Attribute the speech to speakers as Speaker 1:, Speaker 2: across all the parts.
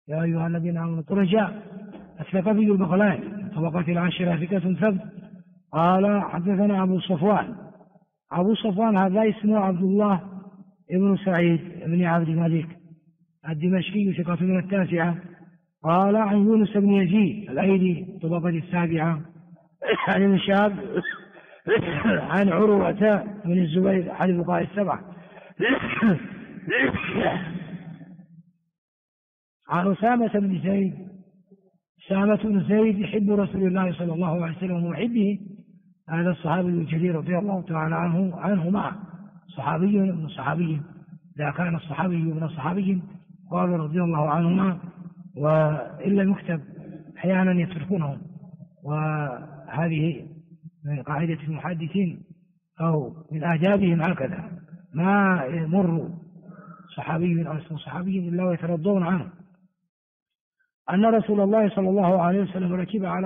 Speaker 1: يا أيها الذين آمنوا الرجاء الثقفي البغلاني طبقة العاشرة ثقة ثبت. قال حدثنا أبو صفوان هذا اسمه عبد الله بن سعيد بن عبد الملك الدمشقي ثقة من التاسعة. قال عن يونس بن يزيد الأيلي طبقة السابعة عن ابن شهاب عن عروة بن الزبير أحد الفقهاء السبعة عن أسامة بن زيد أسامة بن زيد يحب رسول الله صلى الله عليه وسلم ومحبه. هذا الصحابي الجليل رضي الله تعالى عنه معه صحابي من صحابي. إذا كان الصحابي من الصحابي قال رضي الله عنهما وإن لم يكتب أحيانا يتركونهم. وهذه من قاعدة المحدثين أو من آدابهم هكذا ما يمر صحابي أو اسم صحابي إلا ويترضون عنه. أن رسول الله صلى الله عليه وسلم ركب على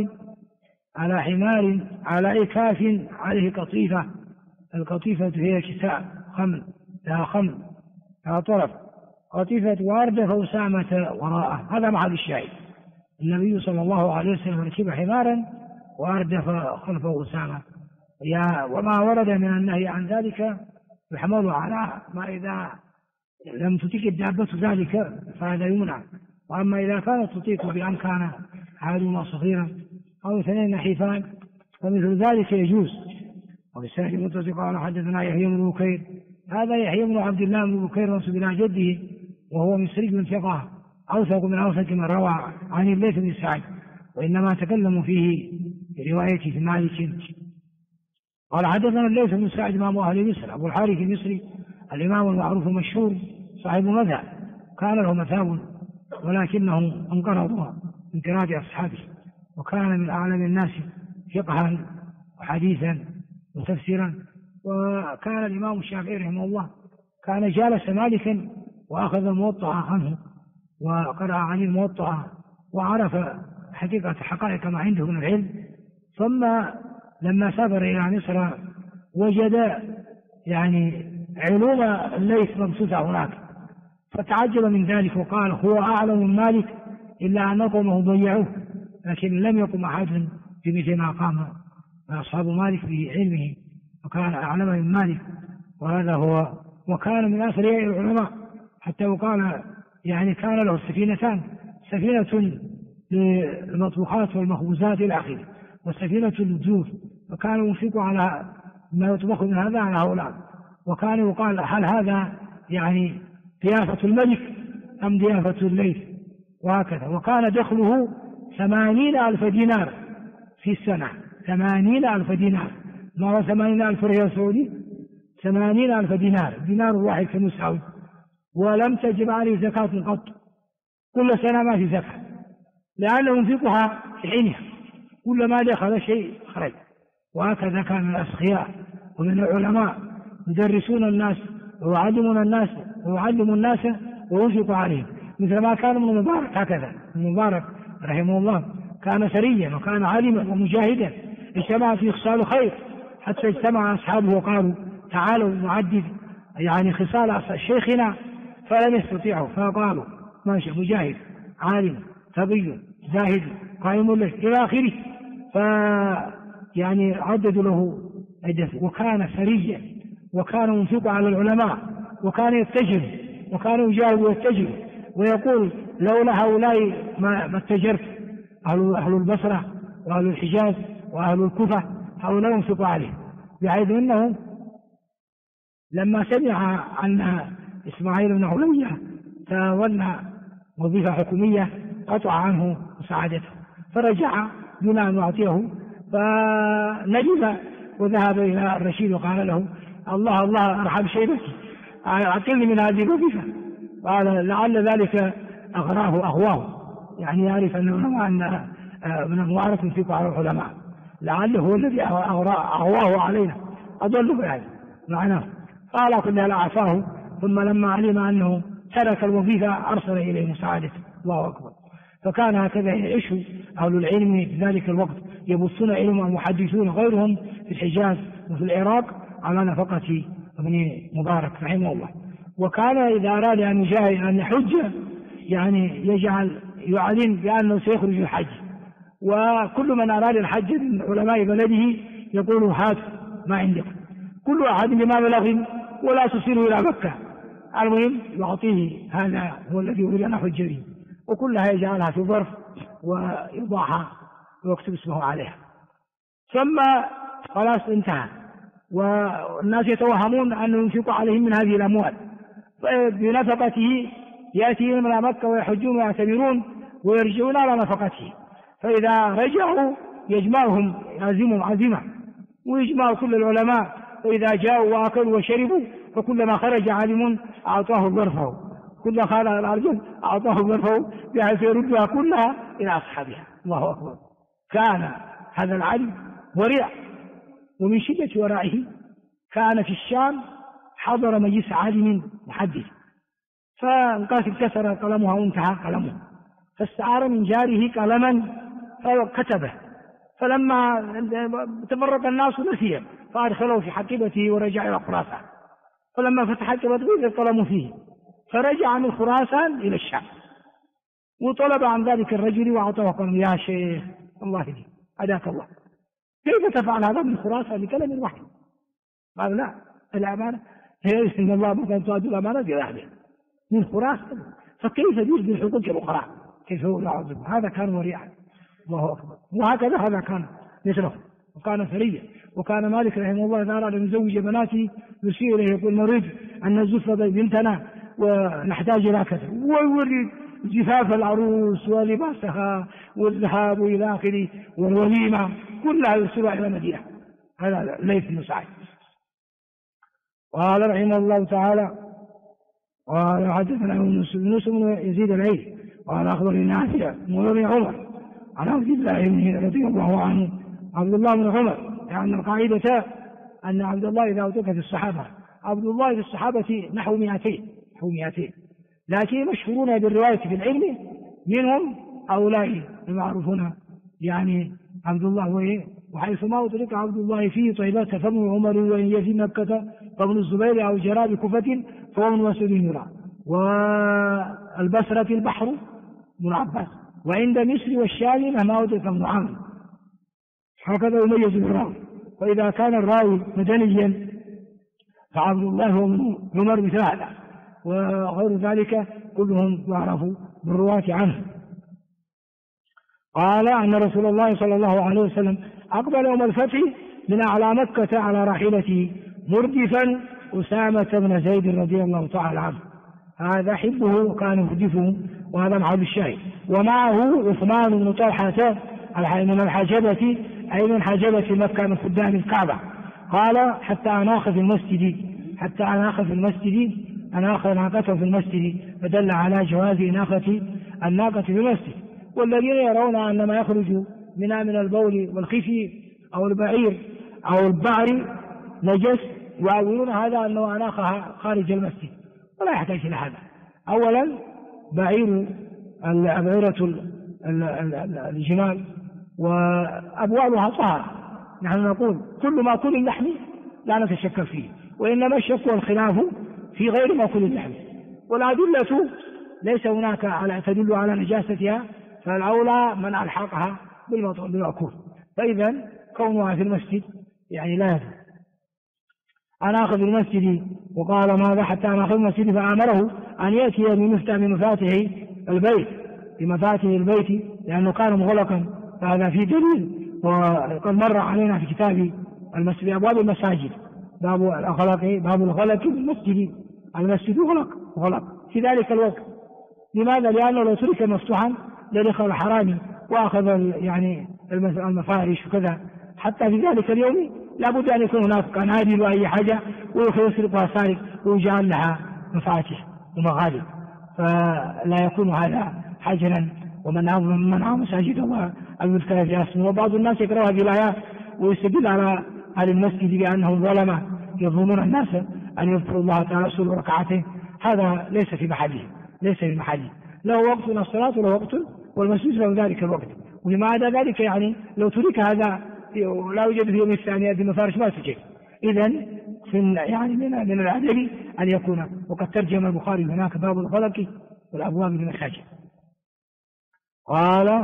Speaker 1: حمار على إكاف عليه قطيفة. القطيفة هي كساء خمل لها خمل لها طرف قطيفة وأردف أسامة وراءه. هذا محل الشاهد. النبي صلى الله عليه وسلم ركب حمارا وأردف خلفه أسامة. وما ورد من النهي عن ذلك يحمل على ما إذا لم تطيق الدابة ذلك فهذا يمنع. وأما إذا كانت تطيق بأن كان عالما صغيرا أو اثنين نحيفان فمثل ذلك يجوز. وبالسند المتصل قال حدثنا يحيى بن بكير هذا يحيى بن عبد الله بن بكير نسب إلى جده وهو مصري ثقة أوثق من أوثق من روى عن الليث بن سعد وإنما تكلموا فيه برواية مالك. قال حدثنا الليث بن سعد إمام أهل مصر أبو الحارث المصري الإمام المعروف المشهور صاحب مذهب كان له مثاب ولكنه انقرض انقراض أصحابه وكان من أعلم الناس فقها وحديثا وتفسيرا. وكان الإمام الشافعي رحمه الله كان جالس مالكا وأخذ الموطأ عنه وقرأ عن الموطأ وعرف حقائق ما عنده من العلم. ثم لما سافر إلى مصر وجد علوم الليث مبسوطة هناك فتعجب من ذلك وقال هو أعلم من مالك إلا أن قومه ضيعوه. لكن لم يقم أحد بمثل ما قام أصحاب مالك بعلمه وكان أعلم من مالك. وهذا هو. وكان من أثرياء العلماء حتى وقال كان له سفينتان سفينة للمطبوخات والمخبوزات إلى آخره وسفينة للزور وكان ينفق على ما يطبخ من هذا على هؤلاء. وكان يقال هل هذا ضيافة الملك أم ضيافة الليث وهكذا. وكان دخله 80,000 دينار في السنة 80,000 دينار ما هو 80,000 ريال سعودي 80,000 دينار واحد كم يساوي. ولم تجب عليه زكاة قط كل سنة ما في زكاة لأنه ينفقها في حينها كل ما دخل شيء خرج. وهكذا كان من الأسخياء ومن العلماء يدرسون الناس ويعلمون الناس وينفق عليهم مثل ما كان ابن مبارك. هكذا ابن مبارك رحمه الله كان ثريا وكان عالما ومجاهدا اجتمع في خصال خير حتى اجتمع أصحابه وقالوا تعالوا نعدد خصال شيخنا فلم يستطيعوا فقالوا ماشي مجاهد عالم ثبي زاهد قائم الليل إلى آخره. عددوا له عدة. وكان ثريا وكان ينفق على العلماء وكان يتجر وكان يجاوب ويتجر ويقول لولا هؤلاء ما اتجرت. أهل البصرة وأهل الحجاز وأهل الكوفة هؤلاء ينفق عليه بحيث أنه لما سمع أن إسماعيل بن علوية تولى وظيفة حكومية قطع عنه مساعدته فرجع دون أن يعطيه فندم وذهب إلى الرشيد وقال له الله أرحم شيبتي أعطني من هذه الوظيفة. قال لعل ذلك أغواه يعرف أن ابن مبارك ينفق على العلماء لعله هو الذي أغواه علينا أضله معناه. قال كلها لأعفاه. ثم لما علم أنه ترك الوظيفة أرسل إليه مساعدته. الله أكبر. فكان هكذا يعيش أهل العلم في ذلك الوقت يبثون علم المحدثون غيرهم في الحجاز وفي العراق على نفقة ابن مبارك رحمه الله. وكان إذا أراد أن يحج يعني يعلن بأنه سيخرج الحج، وكل من أراد الحج من علماء بلده يقول هاتوا ما عندكم، كل أحد بما بلغ ولا تصيروا إلى مكة، المهم يعطيه هذا هو الذي يريد أن أحج به، وكلها يجعلها في ظرف ويضعها ويكتب اسمه عليها، ثم خلاص انتهى. والناس يتوهمون أنه ينفق عليهم من هذه الأموال، بنفقته يأتيهم إلى مكة ويحجون ويعتمرون ويرجعون على نفقته، فإذا رجعوا يجمعهم يعزمهم عزيمة ويجمع كل العلماء، فإذا جاءوا وأكلوا وشربوا فكلما خرج عالم أعطاه ظرفه، كل خرج الأرجل أعطاه ظرفه بحيث يردها كلها إلى أصحابها. الله أكبر. كان هذا العالم ورع، ومن شدة ورعه كان في الشام حضر مجلس عالم محدث، فانكسر قلمها وانتهى قلمه، فاستعار من جاره قلما فكتبه، فلما تفرق الناس نسيه فأدخله في حقيبته ورجع إلى خراسان، فلما فتح حقيبته وجد القلم فيه، فرجع من خراسان إلى الشام وطلب عن ذلك الرجل وأعطاه قلم. يا شيخ الله يهديك هداك الله، كيف تفعل هذا من خراسان بكلم واحد؟ قال لا، الأمانة هي إن الله مثلا تؤدي الأمانة إلى أهلها من خراسان، فكيف يجوز حقوق الأخرى؟ كيف هو يعظم؟ هذا كان وريعا. الله أكبر. وهكذا هذا كان مثله، وكان ثريا. وكان مالك رحمه الله تعالى أن يزوج بناته يشير إليه يقول نريد أن نزف بنتنا ونحتاج إلى كذا، ويوري زفاف العروس ولباسها والذهاب إلى آخره والوليمة كلها يرسلها إلى المدينة. هذا ليث بن سعد. قال رحمه الله تعالى قال حدثنا يونس بن يزيد العيلي قال أخبرني نافع مولى عمر عن عبد الله بن رضي الله عنه عبد الله بن عمر، يعني القاعدة أن عبد الله إذا أوتك في الصحابة، عبد الله في الصحابة نحو 200، لكن مشهورون بالرواية في العلم منهم هؤلاء المعروفون، يعني عبد الله وحيث ما أدرك عبد الله فيه طيبة فابن عمر، وإن في مكة فابن الزبير أو جرى بكفة فهو ابن مسعود يرى، والبصرة البحر ابن عباس، وعند مصر والشام مهما أدرك ابن عامر، هكذا يميز الراوي. وإذا كان الراوي مدنيا فعبد الله وابن عمر مثل هذا، وغير ذلك كلهم يعرف بالرواة عنه. قال أن رسول الله صلى الله عليه وسلم أقبل يوم الفتح من أعلى مكة على راحلته مردفا أسامة بن زيد رضي الله تعالى عنه، هذا حبه وكان يردفه، وهذا محل الشاهد. ومعه عثمان بن طلحة من الحجبة، أي من حجبة مكة من خدام الكعبة. قال حتى أناخ في المسجد أناخ ناقته في المسجد، فدل على جواز إناخة الناقة في المسجد. والذين يرون أن ما يخرج منها من البول والخفي أو البعير أو البعر نجس يعولون هذا أنه أناخها خارج المسجد، ولا يحتاج إلى هذا. أولا أبعرة الجمال وأبوالها طهارة، نحن نقول كل ما كل اللحم لا نتشكل فيه، وإنما الشك والخلاف في غير ما كل اللحم، والأدلة ليس هناك تدل على نجاستها، فالأولى من ألحقها بالمأكول. فإذا كونها في المسجد يعني لا يدل. أناخ في المسجد، وقال ماذا حتى أناخ في المسجد، فأمره أن يأتي بمفاتيح البيت لأنه كان مغلقا، فهذا فيه دليل. وقد مر علينا في كتاب المسجد أبواب المساجد باب الغلق بالمسجد، المسجد غلق في ذلك الوقت. لماذا؟ لأنه لو ترك مفتوحا لدخل الحرامي وأخذ يعني المفارش وكذا، حتى في ذلك اليوم لابد أن يكون هناك قناديل وأي حاجة ويسرقها سارق ويجعل لها مفاتيح ومغالب، فلا يكون هذا حجرا. ومن أظلم من منع مساجد الله المذكرة في اسمه. وبعض الناس يقرأ هذه الآيات ويستدل على أهل المسجد بأنهم ظلمة يظلمون الناس أن يذكروا الله تعالى رسول ركعته، هذا ليس في محله، له وقت الصلاة وله وقت، والمسجد له ذلك الوقت. وبما عدا ذلك يعني لو ترك هذا لا يوجد في يوم الثانية في المفارش ما تجي. إذن يعني من العدل أن يكون. وقد ترجم البخاري هناك باب الغلق والأبواب المساجد. قال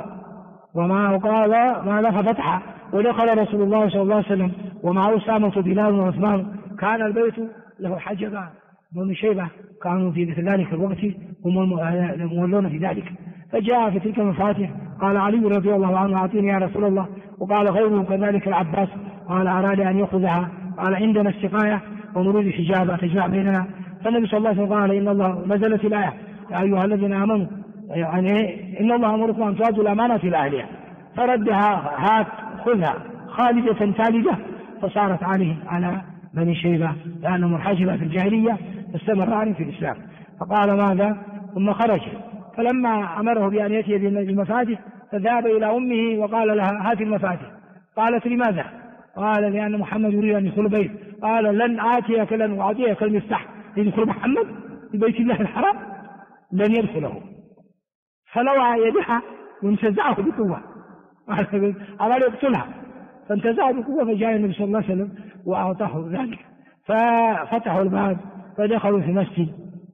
Speaker 1: ماذا ففتح ودخل رسول الله صلى الله عليه وسلم ومع أسامة بلال وعثمان. كان البيت له حجبان. بني شيبة كانوا في مثل ذلك الوقت هم المولون في ذلك. فجاء في تلك المفاتيح قال علي رضي الله عنه أعطيني يا رسول الله، وقال غيره كذلك العباس. قال أراد أن يأخذها، قال عندنا السقاية ونريد حجابا تجمع بيننا. فالنبي صلى الله عليه وسلم قال إن الله نزلت الآية يا أيها الذين آمنوا يعني إن الله أمركم أن تؤدوا الأمانة إلى أهلها، فردها هات خذها خالدة ثالثة. فصارت على بني شيبة لأنهم مرحجبة في الجاهلية فاستمر في الإسلام. فقال ماذا ثم خرج، فلما أمره بأن يأتي بالمفاتيح فذهب إلى أمه وقال لها هات المفاتيح. قالت لماذا؟ قال لأن محمد يريد أن يدخل البيت. قال لن أعطيك المفتاح يدخل محمد في بيت الله الحرام، لن يدخله. فلوى يدها وانتزعه بقوة أراد يقتلها، فانتزعه بقوة. فجاء النبي صلى الله عليه وسلم وأعطاه ذلك، ففتحوا الباب فدخلوا في المسجد.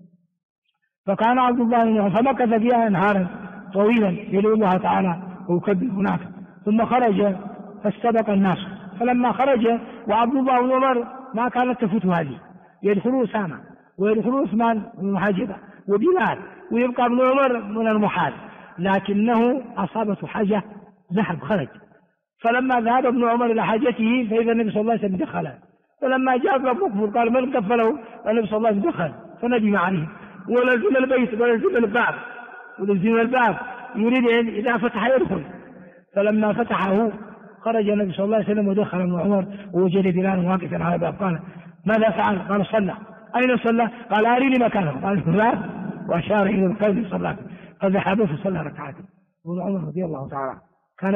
Speaker 1: فكان عبد الله فمكث فيها نهارا طويلا يدعو الله تعالى ويكبر هناك، ثم خرج فاستبق الناس. فلما خرج وعبد الله بن عمر ما كانت تفوت هذه، يدخلوا أسامة ويدخلوا عثمان بن حجبة وبلال ويبقى ابن عمر من المحال، لكنه أصابته حاجة ذهب خرج. فلما ذهب ابن عمر إلى حاجته فإذا النبي صلى الله عليه وسلم دخل. فلما جاء ابن مكفر قال من كفله؟ النبي صلى الله عليه وسلم دخل فندم عليه ولزم البيت ولزم الباب يريد إذا فتح يدخل. فلما فتحه خرج النبي صلى الله عليه وسلم ودخل ابن عمر ووجد بلال واقفا على الباب. قال ماذا فعل؟ قال صلى. أين صلى؟ قال أريني مكانه. قال لا، وأشار إلى القلب صلى. فذهب فصلى ركعتين. ابن عمر رضي الله تعالى كان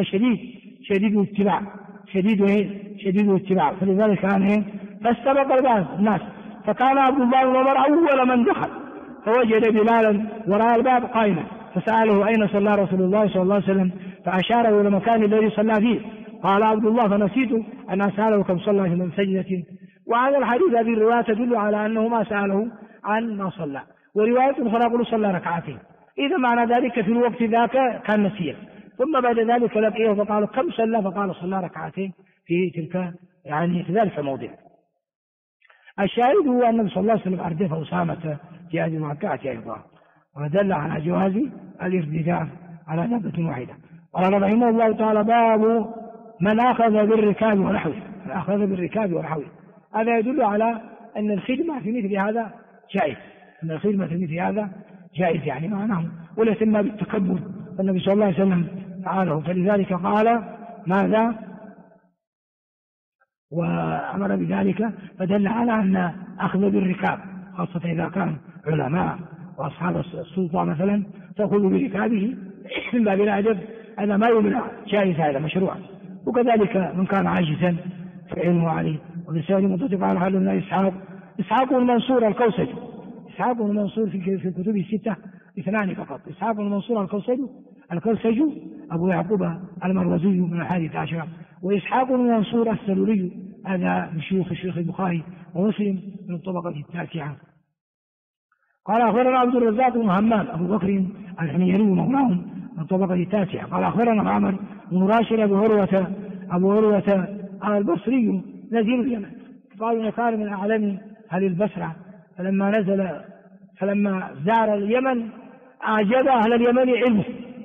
Speaker 1: شديد الاتباع فلذلك كان فاستبق الناس. فكان عبد الله بن عمر أول من دخل فوجد بلالا وراء الباب قائما، فسأله أين صلى رسول الله صلى الله عليه وسلم؟ فأشاره إلى المكان الذي صلى فيه. قال عبد الله فنسيت أن أسأله كم صلى من سجدة. وهذا الحديث هذه الرواية تدل على أنه ما سأله عن ما صلى، ورواية أخرى يقول صلى ركعتين. إذا معنى ذلك في الوقت ذاك كان نسيا، ثم بعد ذلك لقيه فقالوا كم صلى؟ فقال صلى ركعتين في تلك في ذلك الموضع. الشاهد هو أن النبي صلى الله عليه وسلم أردف أسامة في هذه المركعة أيضا، ودل على جواز الارتداد على دابة واحدة. قال رحمه الله تعالى باب من أخذ بالركاب ونحوه. هذا يدل على أن الخدمة في مثل هذا جائز، يعني معناه ولا يسمى بالتكبر. فالنبي صلى الله عليه وسلم فعله، فلذلك قال ماذا وأمر بذلك، فدل على أن أخذ بالركاب خاصة إذا كان علماء وأصحاب السلطة مثلا تأخذ بركابه من باب الأدب، هذا ما يمنع، جائز، هذا مشروع. وكذلك من كان عاجزا فعلمه عليه. وبالسؤال متفق على حال إسحاق المنصور الكوسج. إسحاق المنصور في الكتب الستة اثنان فقط. إسحاق المنصور الكوسج أبو يعقوب المروزي من 11، وإسحاق المنصور السلولي هذا من شيوخ البخاري ومسلم من الطبقة 9. قال أخبرنا عبد الرزاق بن همام أبو بكر الحميري مولاهم من الطبقة 9. قال أخبرنا معمر بن راشد أبو عروة البصري نزيل اليمن. قالوا كان من أعلم أهل البصرة، فلما زار اليمن أعجب أهل اليمن علمه،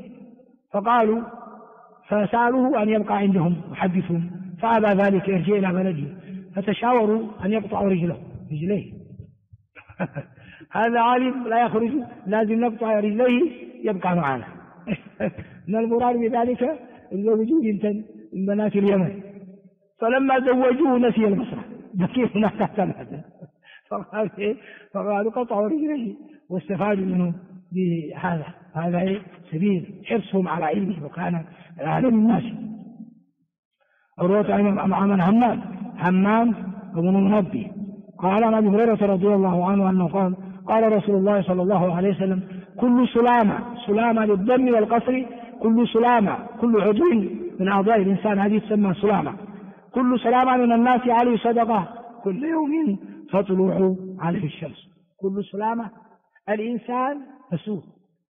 Speaker 1: فسألوه أن يبقى عندهم يحدثهم، فأبى ذلك، يرجع إلى بلده. فتشاوروا أن يقطعوا رجليه هذا عالم لا يخرج، لازم نقطع رجليه يبقى معنا من المراد بذلك يزوجوا بنتا من بنات اليمن. فلما زوجوه نسي البصرة، بكي هناك تحت هذا. فقالوا قطعوا رجليه واستفادوا منه بهذا. هذا سبيل حرصهم على علمه، وكان عالم الناس. عروة عن همام بن منبه قال عن ابي هريرة رضي الله عنه أنه قال رسول الله صلى الله عليه وسلم كل سلامة للدم والقصر، كل عضو من أعضاء الإنسان هذه تسمى سلامة. كل سلامة من الناس عليه صدقة كل يوم تطلع عليه الشمس. كل سلامة الإنسان مسؤول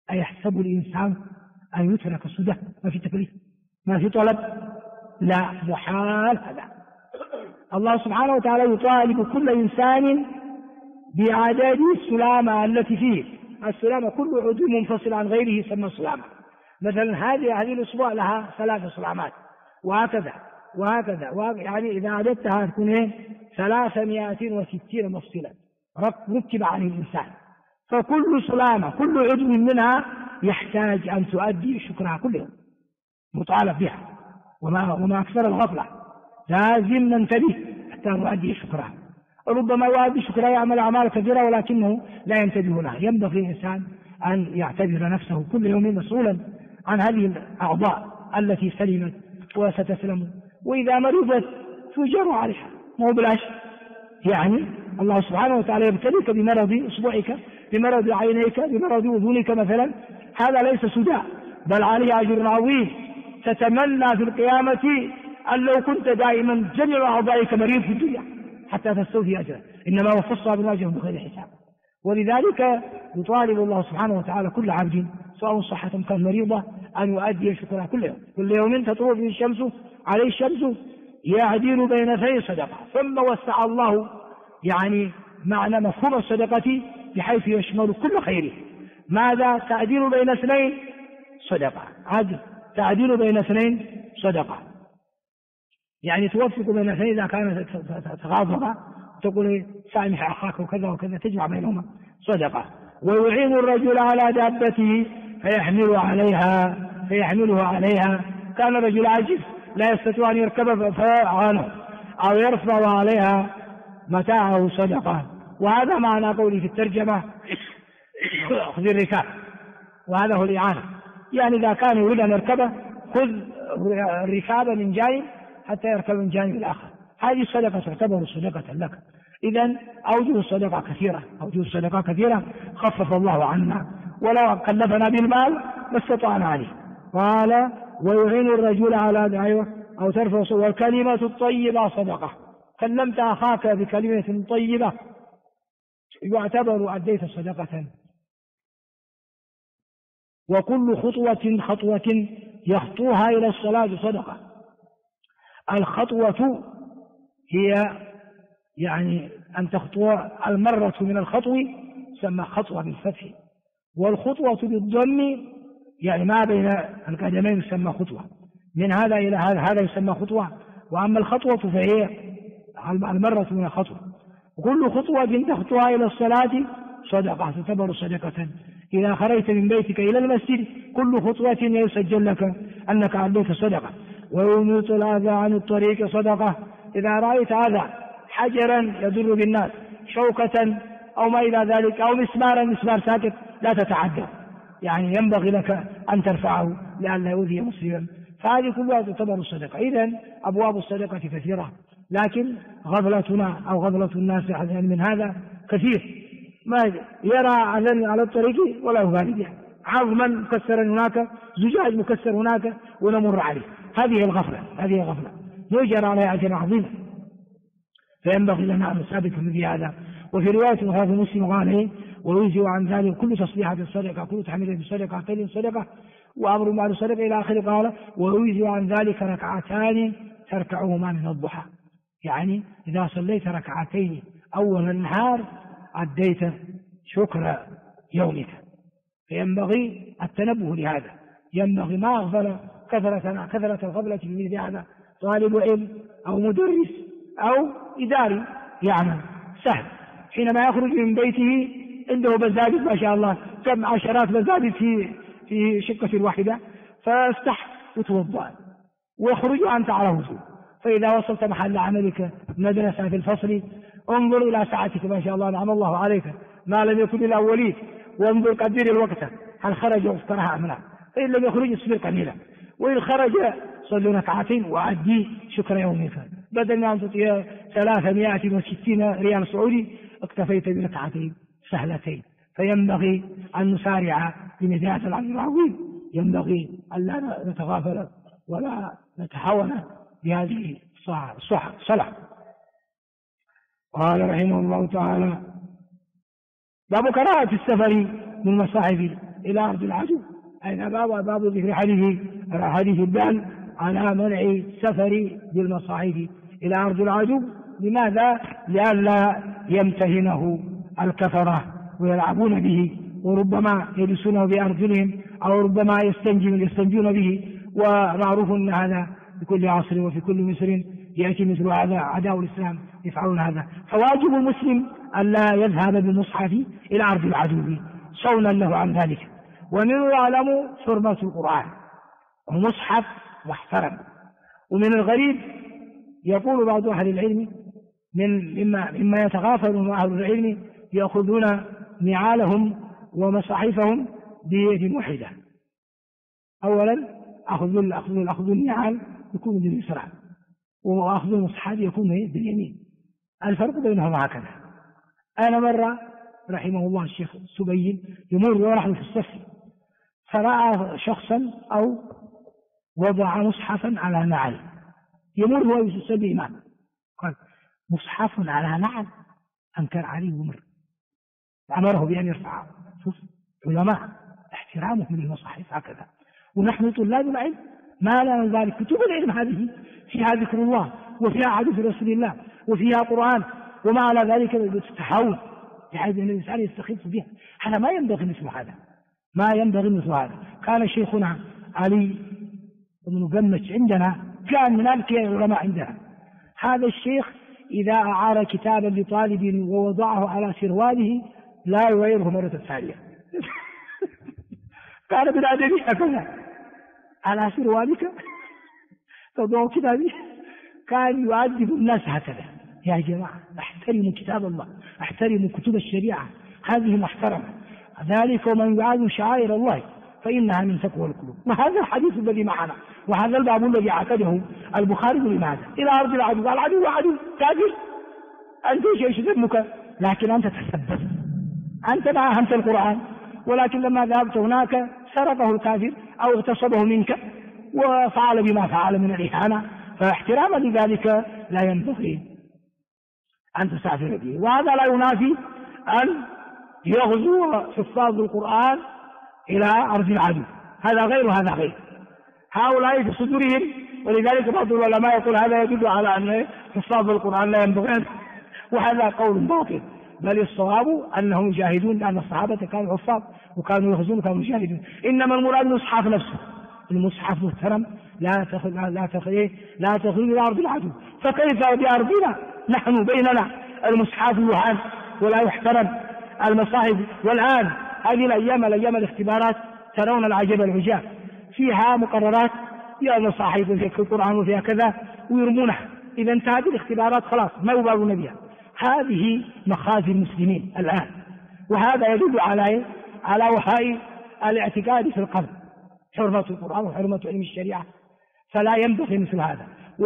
Speaker 1: أيحسب الإنسان أن يترك سدى؟ ما في تكليف، ما في طلب، لا، محال هذا. الله سبحانه وتعالى يطالب كل إنسان بعدد السلامة التي فيه. السلامة كل عضو منفصل عن غيره يسمى سلامة. مثلا هذه الأسبوع لها 3 سلامات، وهكذا يعني إذا عددتها تكون 360 مفصلا ركب عليه الإنسان. فكل سلامة، كل عضو منها يحتاج أن تؤدي شكرها كل يوم، مطالب بها. وما أكثر الغفلة، لازم ننتبه حتى نؤدي شكرها. ربما يؤدي شكرها يعمل أعمال كثيرة ولكنه لا ينتبه لها. ينبغي الإنسان أن يعتبر نفسه كل يوم مسؤولا عن هذه الأعضاء التي سلمت وستسلم، وإذا مرضت تجر عليها، مو بلاش. يعني الله سبحانه وتعالى يبتليك بمرض أصبعك، بمرض عينيك، بمرض أذنك مثلا، هذا ليس سداء، بل عليه أجر عظيم. تتمنى في القيامة أن لو كنت دائما جميع أعضائك مريض في الدنيا حتى تستوفي أجره، إنما وفى الصابرون أجرهم بغير حساب. ولذلك يطالب الله سبحانه وتعالى كل عبد سواء صحة كان مريضة أن يؤدي شكرها كل يوم. كل يوم تطلع فيه الشمس عليه الشمس يعدل بين 2 صدقة. ثم وسع الله يعني معنى مفهوم الصدقة بحيث يشمل كل خير. ماذا؟ تعديل بين 2 صدقة، عدل، تعديل بين 2 صدقة، يعني توفق بين 2 إذا كانت تغاضبا تقول سامح أخاك وكذا وكذا، تجمع بينهما صدقة. ويعين الرجل على دابته فيحمله عليها. كان رجل عاجز لا يستطيع أن يركب فأعانه أو يرفع عليها متاعه صدقة. وهذا معنى قولي في الترجمة خذ الركاب، وهذا هو الإعانة. يعني إذا كان يريد أن يركبه خذ الركاب من جانب حتى يركب من جانب الآخر. هذه الصدقة تعتبر صدقة لك. إذن أوجه الصدقة كثيرة خفف الله عنا، ولو كلفنا بالمال ما استطعنا عليه. قال ويعين الرجل على أو ترفع. والكلمة الطيبة صدقة، كلمت أخاك بكلمة طيبة يعتبر أديت صدقة. وكل خطوة يخطوها إلى الصلاة صدقة. الخطوة هي يعني أن تخطو، المرة من الخطو تسمى خطوة بالفتح، والخطوة بالضم يعني ما بين القدمين يسمى خطوة، من هذا إلى هذا يسمى خطوة. وأما الخطوة فهي المرة من الخطوة. وكل خطوة تخطوها إلى الصلاة صدقة، تعتبر صدقة. إذا خرجت من بيتك إلى المسجد كل خطوة يسجل لك أنك أديت صدقة. ويميط الأذى عن الطريق صدقة. إذا رأيت أذى، حجرا يضر بالناس، شوكة أو ما إلى ذلك، أو مسمار ساكت، لا تتعدى، يعني ينبغي لك أن ترفعه لئلا يؤذي مسلما. فهذه كلها تعتبر صدقة. إذن أبواب الصدقة كثيرة، لكن غفلتنا أو غفلة الناس من هذا كثير. ما يرى على الطريق ولا يبالي بها، عظما مكسرا هناك، زجاج مكسر هناك، ونمر عليه. هذه الغفلة يجرى عليها أجر عظيم. فينبغي لنا أن نثابت في هذا. وفي رواية أخرى في مسلم قال ويجزئ عن ذلك كل تصبيحة صدقة، كل تحميل صدقة، كل صدقة، وأمر معروف صدقة إلى آخره. قال ويجزئ عن ذلك 2 ركعتان تركعهما من الضحى. يعني إذا صليت 2 ركعتين أول النهار أديت شكر يومك. فينبغي التنبه لهذا. ينبغي ما أغفل كثرة الغفلة في مثل هذا. طالب علم أو مدرس أو إداري يعمل سهل، حينما يخرج من بيته عنده بزابط ما شاء الله، كم عشرات بزابط في شقة واحدة، فاستح وتوضأ واخرج وأنت على وضوء. فإذا وصلت محل عملك مدرسة في الفصل انظر إلى ساعتك ما شاء الله، نعم الله عليك ما لم يكن للأولين، وانظر قدر الوقت هل خرج وافترها أم لا. فإن لم يخرج اصبر قليلا، وإن خرج صلوا 2 ركعتين وأدي شكر يومك. بدل ما أن تطيع 360 ريال سعودي اكتفيت ب2 ركعتين سهلتين. فينبغي أن نسارع بمثل هذا الأمر العظيم. ينبغي أن لا نتغافل ولا نتهاون بهذه الصلاة. قال رحمه الله تعالى باب كراهة السفر من المصاحف إلى أرض العدو. أين باب ذكر حديث الدال على منع السفر بالمصاحف إلى أرض العدو. لماذا؟ لئلا يمتهنه الكفرة ويلعبون به، وربما يدسونه بأرجلهم، أو ربما يستنجون به. ومعروف أن هذا في كل عصر وفي كل مصر يأتي مثل هذا أعداء الإسلام يفعلون هذا. فواجب المسلم ألا يذهب بالمصحف إلى أرض العدو صونا له عن ذلك. ومنه يعلم حرمة القرآن ومصحف محترم. ومن الغريب يقول بعض أهل العلم مما يتغافل أهل العلم يأخذون نعالهم ومصاحفهم بيد واحدة. أولا أخذ النعال يكون باليسرى، وأخذ المصحف يكون باليمين. الفرق بينهما هكذا. أنا مرة رحمه الله الشيخ سبيل يمر ونحن في الصف، فرأى شخصا أو وضع مصحفا على نعل، يمر هو يصلي إمام، قال مصحف على نعل، أنكر عليه ومر، أمره بأن يرفعه. شوف علماء احترامهم للمصاحف هكذا. ونحن طلاب العلم ما لنا ذلك. كتب العلم هذه فيها ذكر الله وفيها حديث رسول الله وفيها قرآن، وما على ذلك تتحول بحيث أن الإنسان يستخف بها. هذا ما ينبغي مثل هذا، ما ينبغي مثل هذا. كان شيخنا علي بن قمش عندنا كان من أذكياء العلماء عندنا. هذا الشيخ إذا أعار كتابا لطالب ووضعه على سرواله لا يغيره مرة ثانية. قال بالأدب هكذا على سروالك تضع كتابي. كان يؤدب الناس هكذا. يا جماعة احترموا كتاب الله، احترموا كتب الشريعة، هذه محترمة. ذلك ومن يعاد شعائر الله فإنها من تقوى القلوب. وهذا الحديث الذي معنا، وهذا الباب الذي عقده البخاري. لماذا؟ إلى أرض العدو، العدو عدو كافر، أنت ايش ذنبك؟ لكن أنت تثبت، أنت فهمت القرآن، ولكن لما ذهبت هناك سرقه الكافر أو اغتصبه منك وفعل بما فعل من الإهانة، فاحتراما لذلك لا ينبغي أن تسافر به. وهذا لا ينافي أن يغزو حفاظ القرآن إلى أرض العدو، هذا غير هذا غير. هؤلاء في صدورهم، ولذلك بعض العلماء يقول هذا يدل على أن حفاظ القرآن لا ينبغي، وهذا قول باطل. بل الصواب أنهم يجاهدون، لأن الصحابة كانوا حفاظ وكانوا يغزون وكانوا يجاهدون. إنما المراد المصحف نفسه، المصحف محترم لا تخرج إلى أرض العدو. فكيف بأرضنا نحن بيننا المصحف يهان ولا يحترم المصاحف؟ والآن هذه الأيام الاختبارات ترون العجب العجاب، فيها مقررات فيها مصاحف وفيها القرآن وفيها كذا ويرمونها. إذا انتهت الاختبارات خلاص ما يبالون بها. هذه مخازي المسلمين الآن، وهذا يدل على وفاء الاعتقاد في القلب، حرمة القرآن وحرمة علم الشريعة. فلا ينبغي مثل هذا.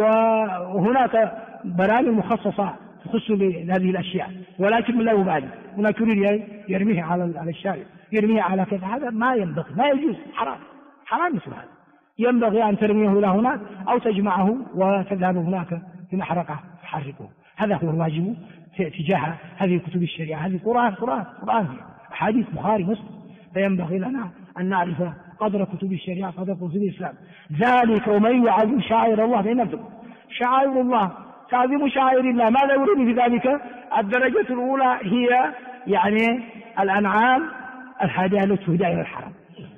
Speaker 1: وهناك برامج مخصصة تخص بهذه الأشياء، ولكن لا يبالي. هناك يريد يرميه على الشارع، يرميه على كذا، هذا ما ينبغي، ما يجوز، حرام مثل هذا. ينبغي أن ترميه إلى هناك أو تجمعه وتذهب هناك في محرقة تحرقه. هذا هو الواجب تجاه هذه كتب الشريعة. هذه قرآن حديث بخاري مسلم. فينبغي لنا أن نعرف قدر كتب الشريعة، قدر كتب الإسلام. ذلك ومن يعظم شعائر الله فإنها شعائر الله، تعظيم شعائر الله. ماذا يريد في ذلك؟ الدرجة الأولى هي يعني الأنعام الهادية التي تهدى إلى الحرم.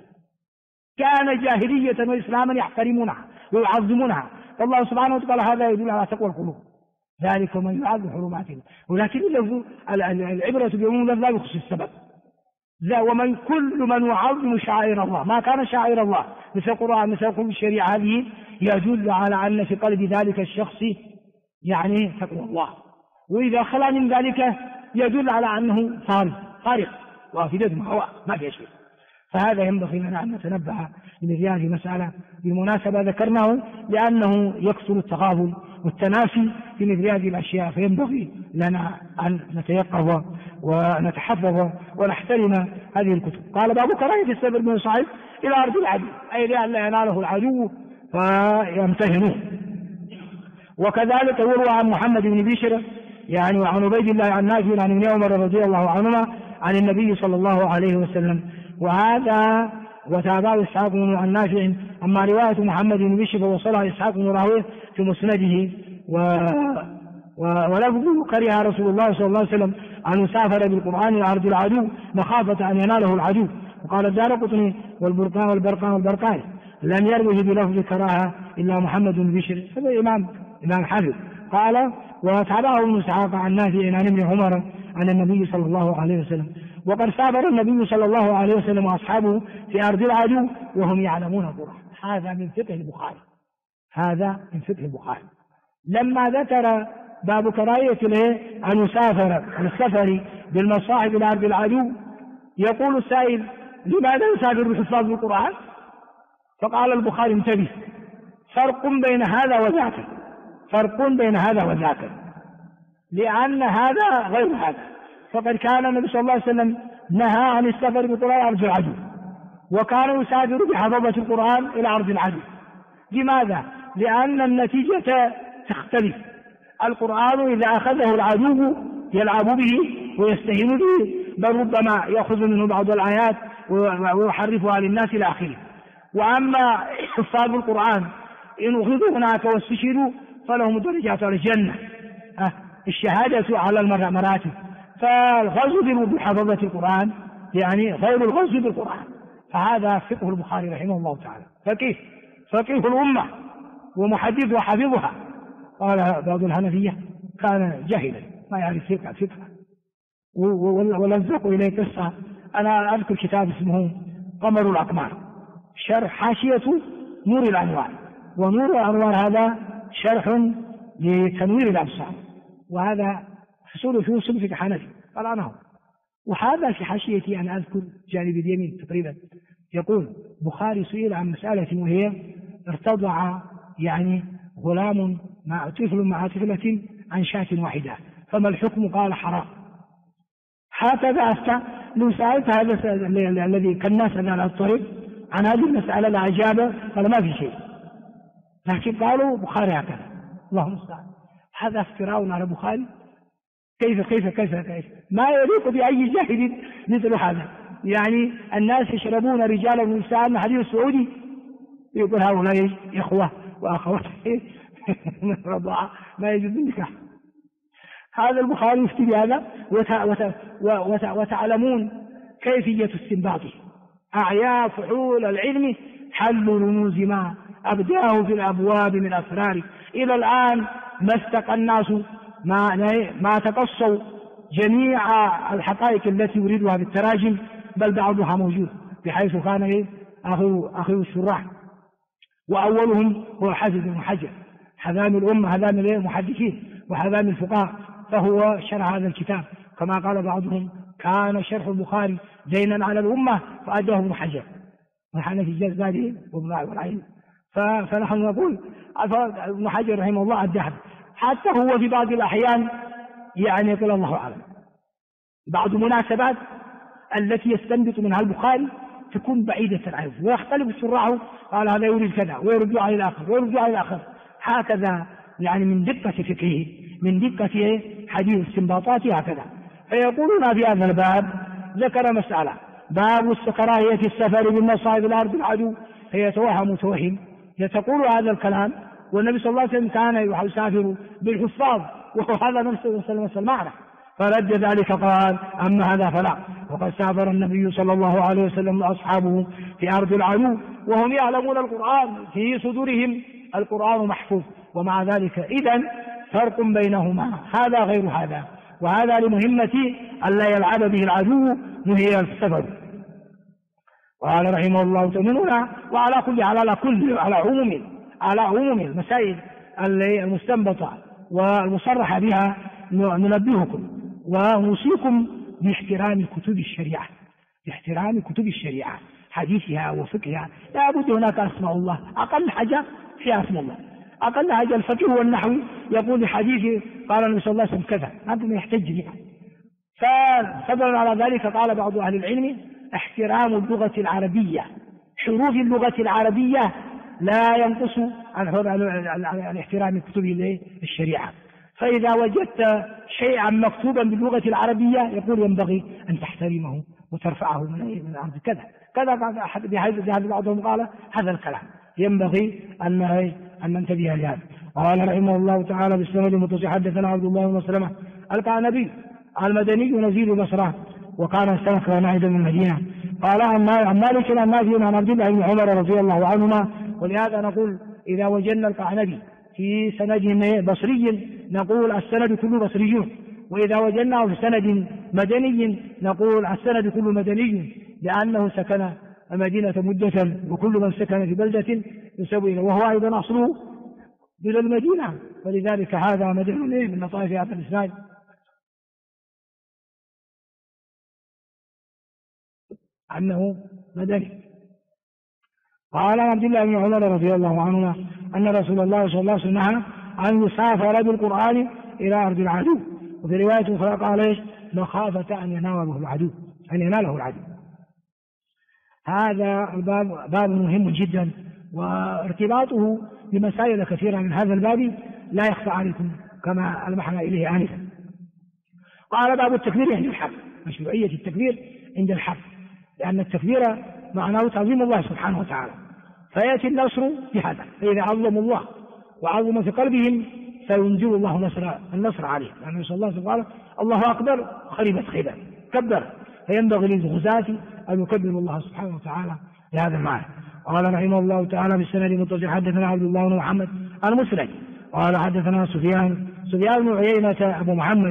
Speaker 1: كان جاهلية وإسلاما يحترمونها ويعظمونها، والله سبحانه وتعالى هذا يدل على تقوى القلوب. ذلك ومن يعظم حرمات الله. ولكن العبرة بعموم اللفظ لا يخص السبب. ومن كل من يعظم شعائر الله، ما كان شعائر الله مثل القرآن مثل كتب الشريعة، هذه يدل على أن في قلب ذلك الشخص يعني تقوى الله. وإذا خلا من ذلك يدل على أنه فارغ وافدته هواء ما في شيء. فهذا ينبغي لنا أن نتنبه لمثل هذه المسألة. بالمناسبة ذكرناه لأنه يكثر التغافل والتناسي في مثل هذه الأشياء، فينبغي لنا أن نتيقظ ونتحفظ ونحترم هذه الكتب. قال باب كراهية السفر من الصحيح إلى أرض العدو، أي لئلا يناله العدو فيمتهنوه. وكذلك يروى عن محمد بن بشر وعن عبيد الله عن نافع عن ابن عمر رضي الله عنهما عن النبي صلى الله عليه وسلم وهذا وتابعه إسحاق عن نافع. أما رواية محمد بن بشر فوصلها إسحاق بن راهويه في مسنده ولفظه كره رسول الله صلى الله عليه وسلم أن يسافر بالقرآن إلى أرض العدو مخافة أن يناله العدو. وقال الدارقطني والبرقاني لم يروه بلفظ كراهة إلا محمد بن بشر، هذا إمام حافظ. قال وتابعه ابن إسحاق عن نافع عن ابن عمر عن النبي صلى الله عليه وسلم. وقد سافر النبي صلى الله عليه وسلم وأصحابه في أرض العدو وهم يعلمون القرآن. هذا من فقه البخاري. لما ذكر باب كراهية أن يسافر السفر بالمصاحف إلى أرض العدو، يقول السائل لماذا يسافر بحفاظ القرآن؟ فقال البخاري انتبه، فرق بين هذا وذاك، لأن هذا غير هذا. فقد كان النبي صلى الله عليه وسلم نهى عن السفر بالقرآن إلى أرض العدو، وكان يسافر بحفظة القرآن إلى أرض العدو. لماذا؟ لأن النتيجة تختلف. القرآن إذا أخذه العدو يلعب به ويستهين به، بل ربما يأخذ منه بعض الآيات ويحرفها للناس إلى آخره. وأما حفاظ القرآن إن أخذوا هناك واستشهدوا فلهم درجات على الجنة، الشهادة على المراتب. فالغزو بحفظة القرآن يعني غير الغزو بالقرآن. فهذا فقه البخاري رحمه الله تعالى، فقيه الأمة ومحدث وحفظها. قال بعض الحنفية كان جاهلا ما يعرف فقه. ولزقوا إليه قصة، أنا أذكر كتاب اسمه قمر الأقمار شرح حاشية نور الأنوار، ونور الأنوار هذا شرح لتنوير الأبصار، وهذا حصول فيه صنف حنفي قرأناه. وهذا في حاشيتي أنا أذكر جانب اليمين تقريبا يقول بخاري سئل عن مسألة وهي ارتضع يعني غلام مع طفل مع طفلة عن شاة واحدة فما الحكم؟ قال حرام. هكذا أفتى. لو سألت هذا الذي كالناس على الطريق عن هذه المسألة لا أجابة، قال ما في شيء، لكن قالوا بخاري هكذا. اللهم المستعان. هذا افتراء على بخاري. كيف ما يليق بأي جاهل مثل هذا. يعني الناس يشربون رجالا ونساء من حديث السعودي، يقول هؤلاء إخوة وأخوات من الرضاعة ما يجوز النكاح. هذا البخاري يفتي بهذا. وتعلمون كيفية استنباطه. أعيا فحول العلم حل رموز ما أبداه في الأبواب من أسرار. إلى الآن ما استقى الناس ما تقصوا جميع الحقائق التي يريدها بالتراجم، بل بعضها موجود، بحيث كان أخي الشراح وأولهم هو حافظ بن حجر حذام الأمة، هذام المحدثين وهذام الفقهاء، فهو شرح هذا الكتاب. كما قال بعضهم كان شرح البخاري دينا على الأمة فأداه ابن حجر وحنفي الجزائري وابن العين. فنحن نقول ابن حجر رحمه الله أداه، حتى هو في بعض الأحيان يعني يقول الله أعلم بعض المناسبات التي يستنبط منها البخاري تكون بعيدة عنه، ويختلف الشراح، قال هذا يريد كذا ويرجع على الآخر هكذا، يعني من دقة فقهه، من دقة حديث استنباطاته هكذا. فيقولون في هذا الباب ذكر مسألة باب كراهية السفر بالمصائب إلى أرض العدو. فيتوهم متوهم يتقول هذا الكلام، والنبي صلى الله عليه وسلم كان يسافر بالحفاظ وهذا نفسه المعنى. فرد ذلك قال أما هذا فلا، وقد سافر النبي صلى الله عليه وسلم وأصحابه في أرض العدو وهم يعلمون القرآن في صدورهم، القرآن محفوظ. ومع ذلك إذن فرق بينهما، هذا غير هذا، وهذا لمهمة ألا يلعب به العدو وهي السفر. قال رحمه الله تعالى وعلى كل على عموم المسائل المستنبطة والمصرح بها ننبهكم ونوصيكم باحترام كتب الشريعة حديثها وفقهها. لا بد هناك أسماء الله، أقل حاجة فيها اسم الله، أقل حاجة الفقه والنحو يقول الحديث قال النبي صلى الله عليه وسلم كذا، هذا ما يحتج بها. ففضلا على ذلك قال بعض أهل العلم احترام اللغة العربية، حروف اللغة العربية لا ينقص عن احترام كتب الشريعة. فإذا وجدت شيئا مكتوبا باللغة العربية يقول ينبغي أن تحترمه وترفعه من الأرض كذا بهذا بعضهم قال هذا الكلام ينبغي أن ننتبه لهذا. قال رحمه الله تعالى بالسند المتصل حدثنا عبد الله بن مسلمة القعنبي المدني نزيل بصرة وكان سلك نعيد من المدينة. قال عن مالك عن نافع عن عبد الله بن عمر رضي الله عنهما. ولهذا نقول إذا وجدنا القعنبي في سند بصري نقول السند كله بصريون، وإذا وجدناه في سند مدني نقول السند كله مدني، لأنه سكن المدينة مدة وكل من سكن في بلدة يسوي، وهو أيضا أصله إلى المدينة، ولذلك هذا مدني من لطائف هذا الإسناد أنه مدني. قال عبد الله بن عمر رضي الله عنهما أن رسول الله صلى الله عليه وسلم نهى أن يسافر بالقرآن إلى أرض العدو، وفي رواية أخرى قال إيش؟ مخافة أن يناله العدو. هذا الباب باب مهم جدا، وارتباطه بمسائل كثيرة من هذا الباب لا يخفى عليكم كما ألمحنا إليه آنفا. قال باب التكبير عند الحرب، مشروعية التكبير عند الحرب، لأن التكبير معناه تعظيم الله سبحانه وتعالى، فيأتي النصر بهذا، فإذا عظموا الله وعظم في قلبهم فينزل الله النصر عليه، لأنه صلى الله عليه وسلم قال الله أكبر خربت خيبة، كبر، فينبغي للغزاة أن يكبروا الله سبحانه وتعالى لهذا المعنى. قال رحمه الله تعالى بالسند المتصل حدثنا عبد الله بن محمد المسند قال حدثنا سفيان بن عيينة أبو محمد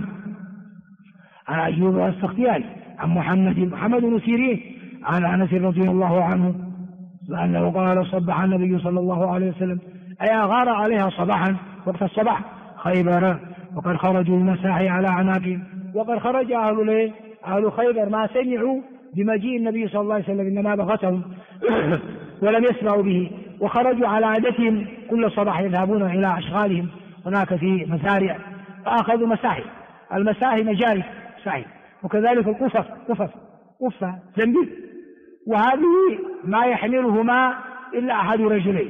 Speaker 1: عن أيوب السختياني عن محمد بن سيرين عن أنس رضي الله عنه أنه قال صبح النبي صلى الله عليه وسلم أي أغار عليها صباحا وقت الصباح خيبر وقد خرجوا المساحي على أعناقهم. وقد خرج أهل خيبر ما سمعوا بمجيء النبي صلى الله عليه وسلم، إنما بغتهم ولم يسمعوا به، وخرجوا على عادتهم كل صباح يذهبون إلى أشغالهم هناك في مزارع، فأخذوا مساحي، المساحي مجاري مساحي، وكذلك قفة زنبيل، وهذه ما يحملهما إلا أحد رجلين،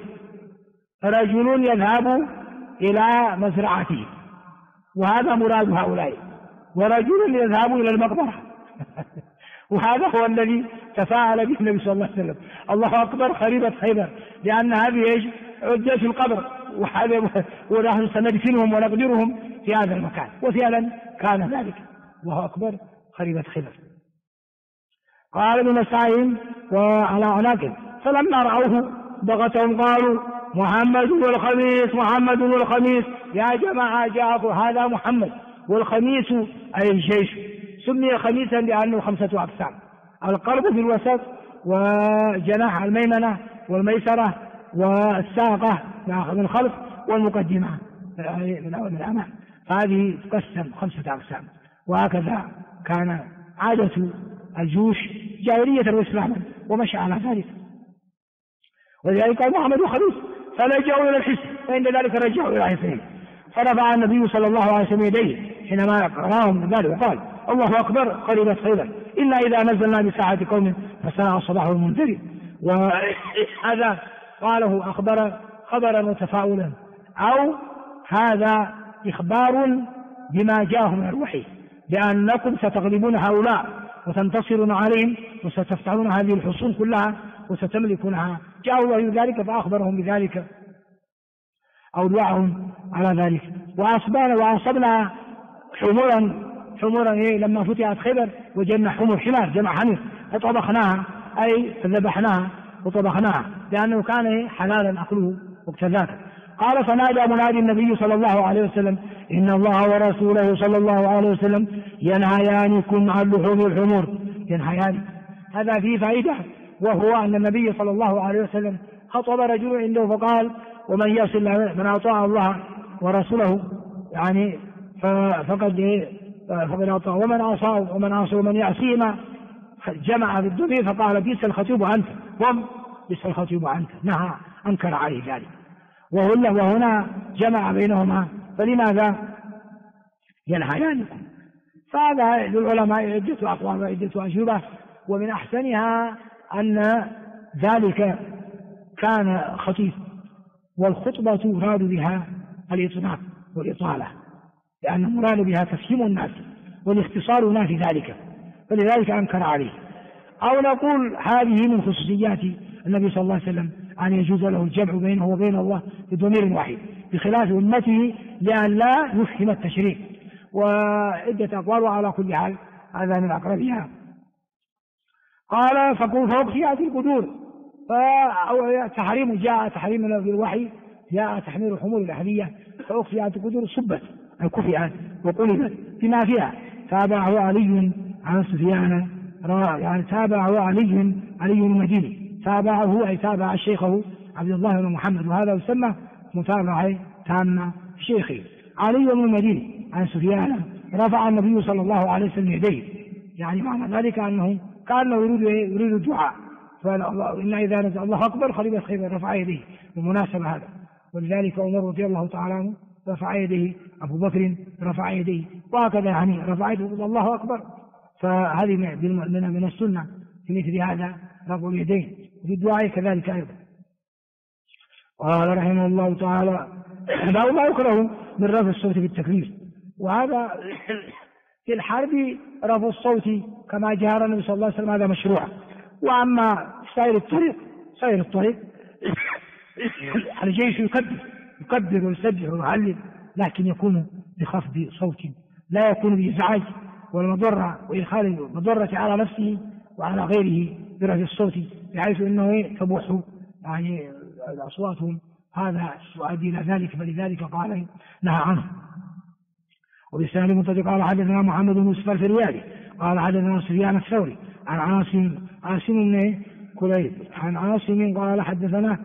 Speaker 1: رجل يذهب إلى مزرعته وهذا مراد هؤلاء، ورجل يذهب إلى المقبرة وهذا هو الذي تفاعل به النبي صلى الله عليه وسلم، الله أكبر خربت خيبر، لأن هذه عدة في القبر، ونحن سندفنهم ونقدرهم في هذا المكان، وفعلا كان ذلك، الله أكبر خربت خيبر. قال ابن مسعود وعلى عناقه فلما رأوه بغتهم قالوا محمد والخميس، يا جماعة جاءكم هذا محمد، والخميس أي الجيش، سمي خميسا لأنه 5 أقسام، القلب في الوسط، وجناح الميمنة والميسرة، والساقة من الخلف، والمقدمة من الأمام، هذه تقسم 5 أقسام. وهكذا كان عادة الجيوش جاهلية وإسلاما، ومشى على ذلك، ولذلك قال محمد وخميس، فلجأوا إلى الحس، فإن ذلك رجعوا إلى حسهم، فرفع النبي صلى الله عليه وسلم يديه حينما رآهم ذلك وقال الله أكبر قربت خيبر، إلا إذا نزلنا بساعة قوم فساء الصباح المنذر. وهذا قاله خبرا وتفاؤلا، أو هذا إخبار بما جاءه من الوحي، بأنكم ستغلبون هؤلاء وتنتصرون عليهم وستفتحون هذه الحصون كلها وستملكونها، جاء الله ذلك فأخبرهم بذلك أو دعاهم على ذلك. وأصبنا حمورا لما فتحت خيبر وجدنا حمار جمع حمير فطبخناها، أي ذبحناها وطبخناها، لأنه كان حلالا أكله وقت ذاك. قال فنادى منادي النبي صلى الله عليه وسلم إن الله ورسوله صلى الله عليه وسلم ينهيانكم عن لحوم الحمور، ينهيان، هذا فيه فائدة، وهو أن النبي صلى الله عليه وسلم خطب رجل عنده فقال ومن يصل من أطاع الله ورسوله يعني فقد أطاع، ومن عصى ومن يعصيهما جمع في الدنيا فقال بئس الخطيب أنت، بئس الخطيب أنت، نهى أنكر عليه ذلك، وهنا جمع بينهما، فلماذا ينهيانكم؟ فهذا للعلماء عدة أقوال وعدة أجوبة، ومن أحسنها أن ذلك كان خطيب، والخطبة يراد بها الإطناب والإطالة، لأن المراد بها تفهيم الناس والاختصار نافي ذلك، فلذلك أنكر عليه. أو نقول هذه من خصوصيات النبي صلى الله عليه وسلم أن يجوز له الجمع بينه وبين الله بضمير واحد بخلاف أمته لأن لا يفهم التشريع. وعدة أقوال على كل حال هذا من أقربها. قال فأخفيت القدور، فتحريم جاء تحريم بالوحي، جاء تحميل حمول الأهلية، فأخفيت القدور صبت أو كفئت وقلبت بما فيها. تابعه علي عن سفيان، يعني تابعه علي المديني، تابعه أي تابع شيخه عبد الله بن محمد، وهذا يسمى متابعة تامة شيخه. علي بن المديني عن سفيان رفع النبي صلى الله عليه وسلم يديه، يعني معنى ذلك أنه كأنه يريد الدعاء، فإن إذا نزل الله أكبر خليفة خيبر رفع يديه بالمناسبة هذا. ولذلك عمر رضي الله تعالى عنه رفع يديه، أبو بكر رفع يديه، وهكذا يعني رفع يديه الله أكبر. فهذه من السنة في مثل هذا رفع اليدين، وفي الدعاء كذلك أيضا. قال رحمه الله تعالى باب ما يكره من رفع الصوت بالتكبير، وهذا في الحرب رفع الصوت كما جهر النبي صلى الله عليه وسلم هذا مشروع. وأما سائر الطريق الجيش يكبر ويسبح ويهلل، لكن يكون بخفض صوت، لا يكون بإزعاج والمضرة وإدخال المضرة على نفسه وعلى غيره برفع الصوت، بحيث أنه تبوح يعني أصواتهم، هذا يؤدي إلى ذلك، فلذلك قال نهى عنه. وبالسند المنتج قال حدثنا محمد بن يوسف الفريابي قال حدثنا سفيان الثوري عن عاصم بن كليب عن عاصم قال حدثنا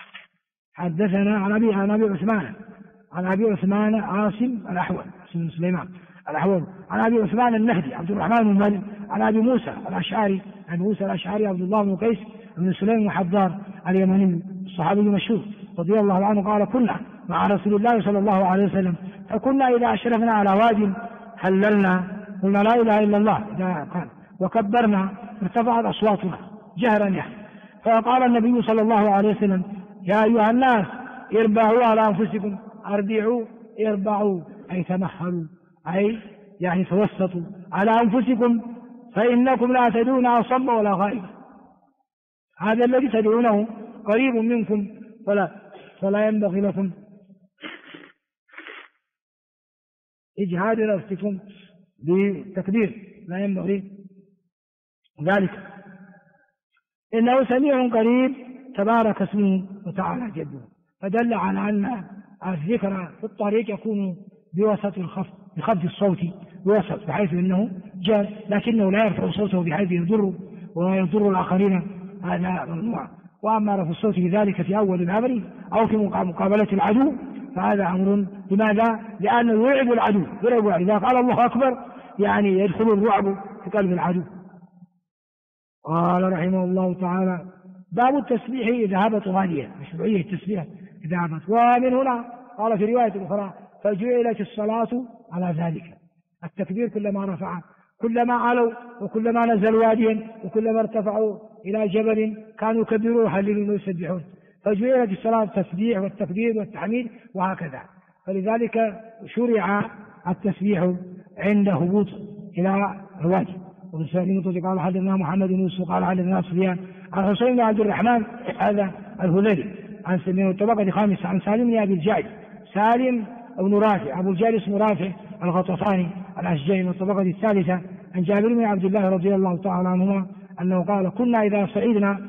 Speaker 1: عن أبي عثمان عاصم الأحول بن سليمان الأحول عن أبي عثمان النهدي عبد الرحمن بن عن أبي موسى الأشعري عبد الله بن قيس بن سليم الحضار اليمني الصحابي المشهور رضي الله عنه قال كنا مع رسول الله صلى الله عليه وسلم، فكنا إذا أشرفنا على واد هللنا قلنا لا إله إلا الله قال وكبرنا ارتفعت أصواتنا جهرا يعني. فقال النبي صلى الله عليه وسلم يا أيها الناس اربعوا على أنفسكم، اربعوا أي تمهلوا، أي يعني توسطوا على أنفسكم، فإنكم لا تدعون أصم ولا غائب، هذا الذي تدعونه قريب منكم، فلا ينبغي لكم إجهاد نفسكم بتكبير، لا ينبغي ذلك، إنه سميع قريب تبارك اسمه وتعالى جده. فدل على أن الذكر في الطريق يكون بوسط بخفض الصوت بوسط، بحيث أنه جاز، لكنه لا يرفع صوته بحيث يضر ويضر الآخرين، هذا ممنوع. وأما رفع الصوت بذلك في أول الأمر أو في مقابلة العدو فهذا أمر، لماذا؟ لأنه يرعب العدو، إذا قال الله أكبر يعني يدخل الرعب في قلب العدو. قال رحمه الله تعالى باب التسبيح إذا هبط غاليا، مشروعية التسبيح إذا هبط. ومن هنا قال في رواية أخرى فجعلت الصلاة على ذلك، التكبير كلما رفع، كلما علوا وكلما نزلوا واديا وكلما ارتفعوا إلى جبل كانوا يكبرون ويهللون ويسبحون، فجعلت الصلاة التسبيح والتكبير والتحميد وهكذا. فلذلك شرع التسبيح عند هبوط إلى الوادي. وبالسند قال حدثنا محمد بن يوسف قال حدثنا سفيان عن حسين بن عبد الرحمن هذا الهذلي عن سلمان الطبقة الخامسة عن سالم بن أبي الجعد، سالم بن رافع أبو الجعد اسمه رافع الغطفاني الأشجعي من الطبقة الثالثة عن جابر بن عبد الله رضي الله تعالى عنهما أنه قال كنا إذا صعدنا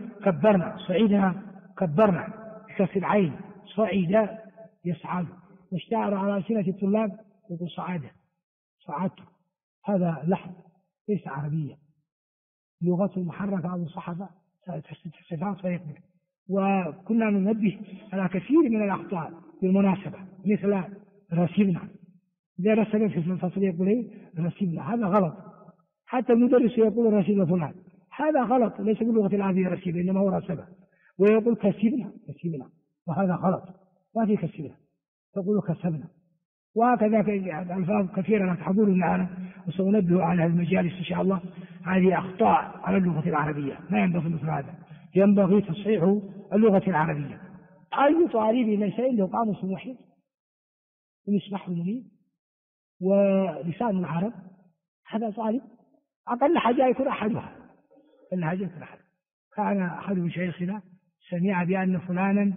Speaker 1: كبرنا بكسر العين، صعد يصعد، واشتعر على ألسنة الطلاب يقول صعدت، هذا لحن ليس عربية، لغته المحركة أو الصحفة صفات فيقبل. وكنا ننبه على كثير من الأخطاء بالمناسبة، مثل رسمنا، إذا رسم في الفصل يقول رسمنا، هذا غلط. حتى المدرس يقول رسم فلان، هذا غلط، ليس باللغة العربية رسم، إنما هو رسمه. ويقول كسبنا، وهذا غلط، ما في كسبنا، تقول كسبنا. وهكذا ألفاظ كثيرة تحضر معنا، وسأنبه على المجالس إن شاء الله. هذه أخطاء على اللغة العربية، لا ينبغي مثل هذا، ينبغي تصحيح اللغة العربية. أي طالب ليس عنده قاموس وحيد ومصباح منير ولسان العرب هذا طالب أقل حاجة يكون أحدها، أقل حاجة يكون أحد. كان أحد مشايخنا سمع بأن فلانا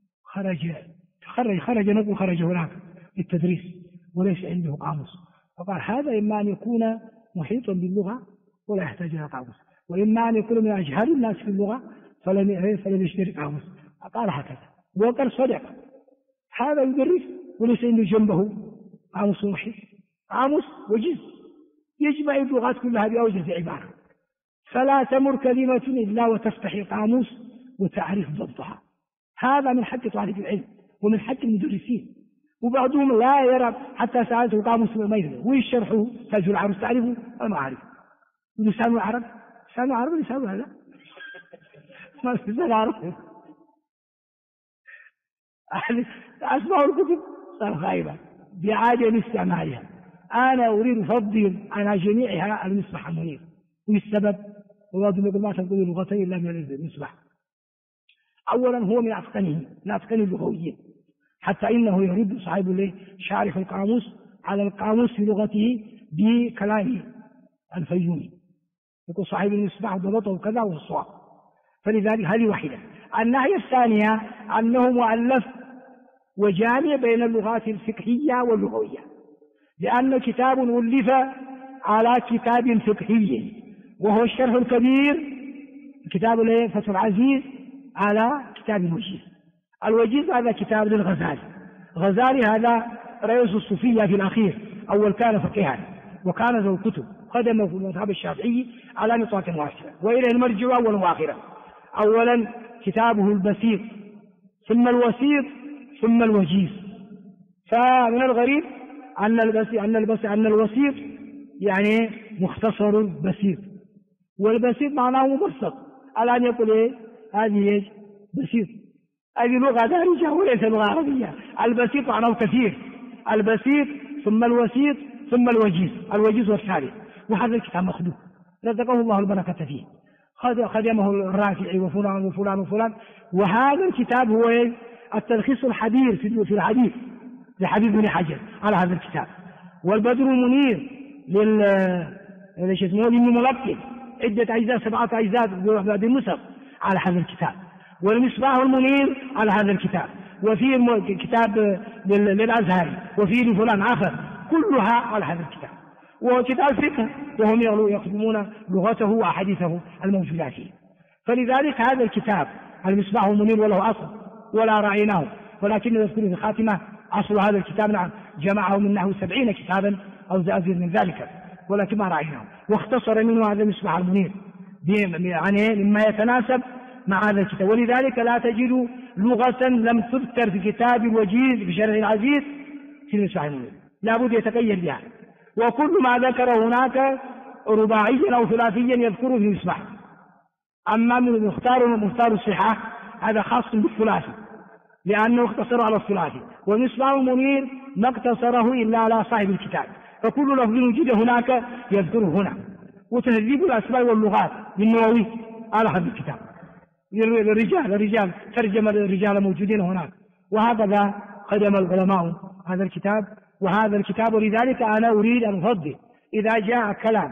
Speaker 1: خرج هناك للتدريس وليس عنده قاموس، فقال هذا إما أن يكون محيطا باللغة ولا يحتاج إلى قاموس، وإما أن يكون من أجهل الناس في اللغة فلم يشتري قاموس. قال هكذا وقال صدق، هذا يدرس وليس عنده جنبه قاموس محيط، قاموس وجيز يجمع اللغات كلها بأوجز عبارة، فلا تمر كلمة إلا وتفتح قاموس وتعرف ضبطها. هذا من حق طالب العلم ومن حق المدرسين. وبعضهم لا يرى، حتى سألته قاموس ما يدري وش شرحه تاج العروس تعرفه؟ أنا ما أعرف. لسان العرب لسان هذا ما لسان العرب أسمع الكتب صار خايبة بعادة استعمالها. أنا أريد أفضل على جميعها المصباح المنير. والسبب والله يقول ما تنقل اللغتين إلا من المصباح. أولا هو من أتقن اللغويين، حتى إنه يرد صاحب له شارح القاموس على القاموس في لغته بكلامه الفيومي، يقول صاحب المصباح ضبطه كذا والصواب. فلذلك هذه واحدة. الناحية الثانية أنه مؤلف وجامع بين اللغات الفقهية واللغوية، لأن كتاب ألف على كتاب فقهي وهو الشرح الكبير، كتاب فتح العزيز على كتاب الوجيز. الوجيز هذا كتاب للغزالي. غزالي هذا رئيس الصوفية في الأخير، أول كان فقيها وكان ذو كتب خدمه في المذهب الشافعي على نطاق واسع، وإليه المرجع أولا وآخرا. أولا كتابه البسيط، ثم الوسيط، ثم الوجيز. فمن الغريب أن الوسيط يعني مختصر بسيط، والبسيط معناه مبسط. الآن يقول إيه هذه بسيط، هذه لغة دارجة وليس لغة عربية. البسيط معناه كثير، البسيط ثم الوسيط ثم الوجيز والثالث. وهذا الكتاب مخدوم رزقه الله البركة فيه، خدمه الرافعي وفلان وفلان وفلان. وهذا الكتاب هو التلخيص الحديث في الحديث لحبيب بن حجر على هذا الكتاب. والبدر المنير للملقن عدة أجزاء 7 أجزاء بعد النسخ على هذا الكتاب. والمصباح المنير على هذا الكتاب. وفي كتاب للأزهر وفي لفلان آخر، كلها على هذا الكتاب. وكتاب فقه وهم يخدمون لغته وأحاديثه الموجودة فيه. فلذلك هذا الكتاب المصباح المنير وله أصل ولا رأيناه، ولكن يذكر في الخاتمة أصل هذا الكتاب نعم جمعه من نحو 70 كتابا أو أزيد من ذلك، ولكن ما رأيناه. واختصر منه هذا المصباح المنير يعني مما يتناسب مع هذا الكتاب. ولذلك لا تجد لغة لم تذكر في كتاب الوجيز في شرح العزيز في المصباح المنير، لا بد يتقيد بها. وكل ما ذكر هناك رباعيا أو ثلاثيا يذكره في المصباح. أما من مختار الصحة هذا خاص بالثلاثي لأنه اقتصر على الثلاثي. والمصباح المنير ما اقتصره إلا على صاحب الكتاب، فكل لفظ وجد هناك يذكره هنا. وتهذيب الأسماء واللغات للنووي على هذا الكتاب. الرجال ترجم الرجال موجودين هناك. وهكذا قدم العلماء هذا الكتاب وهذا الكتاب. ولذلك أنا أريد أن أفضل إذا جاء كلام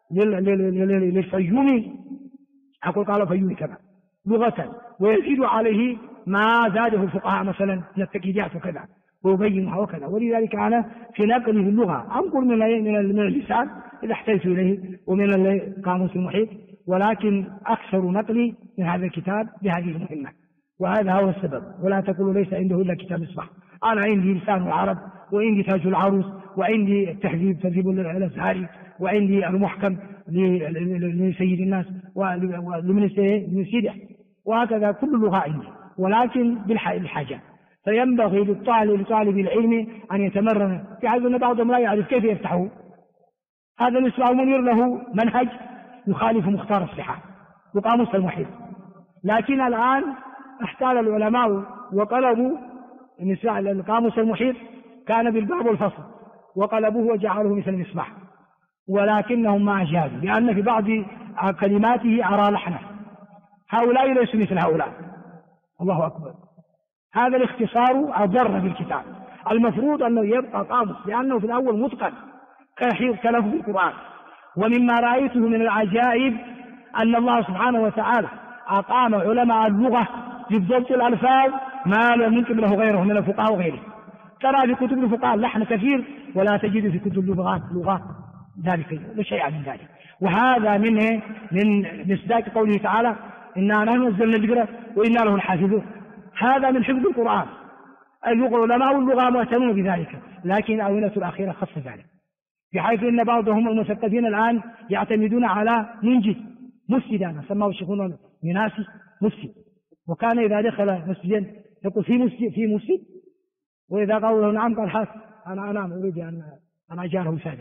Speaker 1: للفيومي أقول قال فيومي كذا لغة، ويزيد عليه ما زاده الفقهاء مثلا من التكييدات وكذا ويبينها وكذا. ولذلك أنا في نقلي في اللغة أنقل من اللسان إذا احتجت إليه ومن القاموس المحيط، ولكن أكثر نقلي من هذا الكتاب بهذه المهمة. وهذا هو السبب. ولا تقولوا ليس عنده إلا كتاب مصباح. أنا عندي لسان العرب، وعندي تاج العروس، وعندي تهذيب الأزهري، وعندي المحكم لسيد الناس ولمن سيده، وهكذا كل اللغة عندي، ولكن بالحاجة. فينبغي لطالب العلم أن يتمرن في حيث أن بعضهم لا يعرف كيف يفتحه. هذا المصباح المنير له منهج يخالف مختار الصحة وقاموس المحيط، لكن الآن احتال العلماء وقلبوا القاموس المحيط كان بالباب والفصل وقلبوه وجعلوه مثل المصباح، ولكنهم ما أجازوا لأن في بعض كلماته أرى لحنه. هؤلاء ليسوا مثل هؤلاء. الله أكبر. هذا الاختصار أضر بالكتاب. المفروض أنه يبقى قاموس، لأنه في الأول متقن كلفظ القرآن. ومما رأيته من العجائب أن الله سبحانه وتعالى أقام علماء اللغة بضبط الألفاظ ما لم يمكن له غيره من الفقهاء وغيره. ترى في كتب الفقهاء لحن كثير ولا تجد في كتب اللغات ذلك لا شيء من ذلك. وهذا من مصداق قوله تعالى إنا نحن نزلنا الذكر وإنا له الحافظون. هذا من حفظ القرآن. علماء اللغة مهتمون بذلك، لكن الآونة الأخيرة خص ذلك، بحيث أن بعضهم المثقفين الآن يعتمدون على منجد مفسد، أنا سماه الشيخون يناسي مفسد، وكان إذا دخل مسجدا يقول في مفسد، وإذا قالوا له نعم قال حاس أنا أريد أن أجاره وسادة.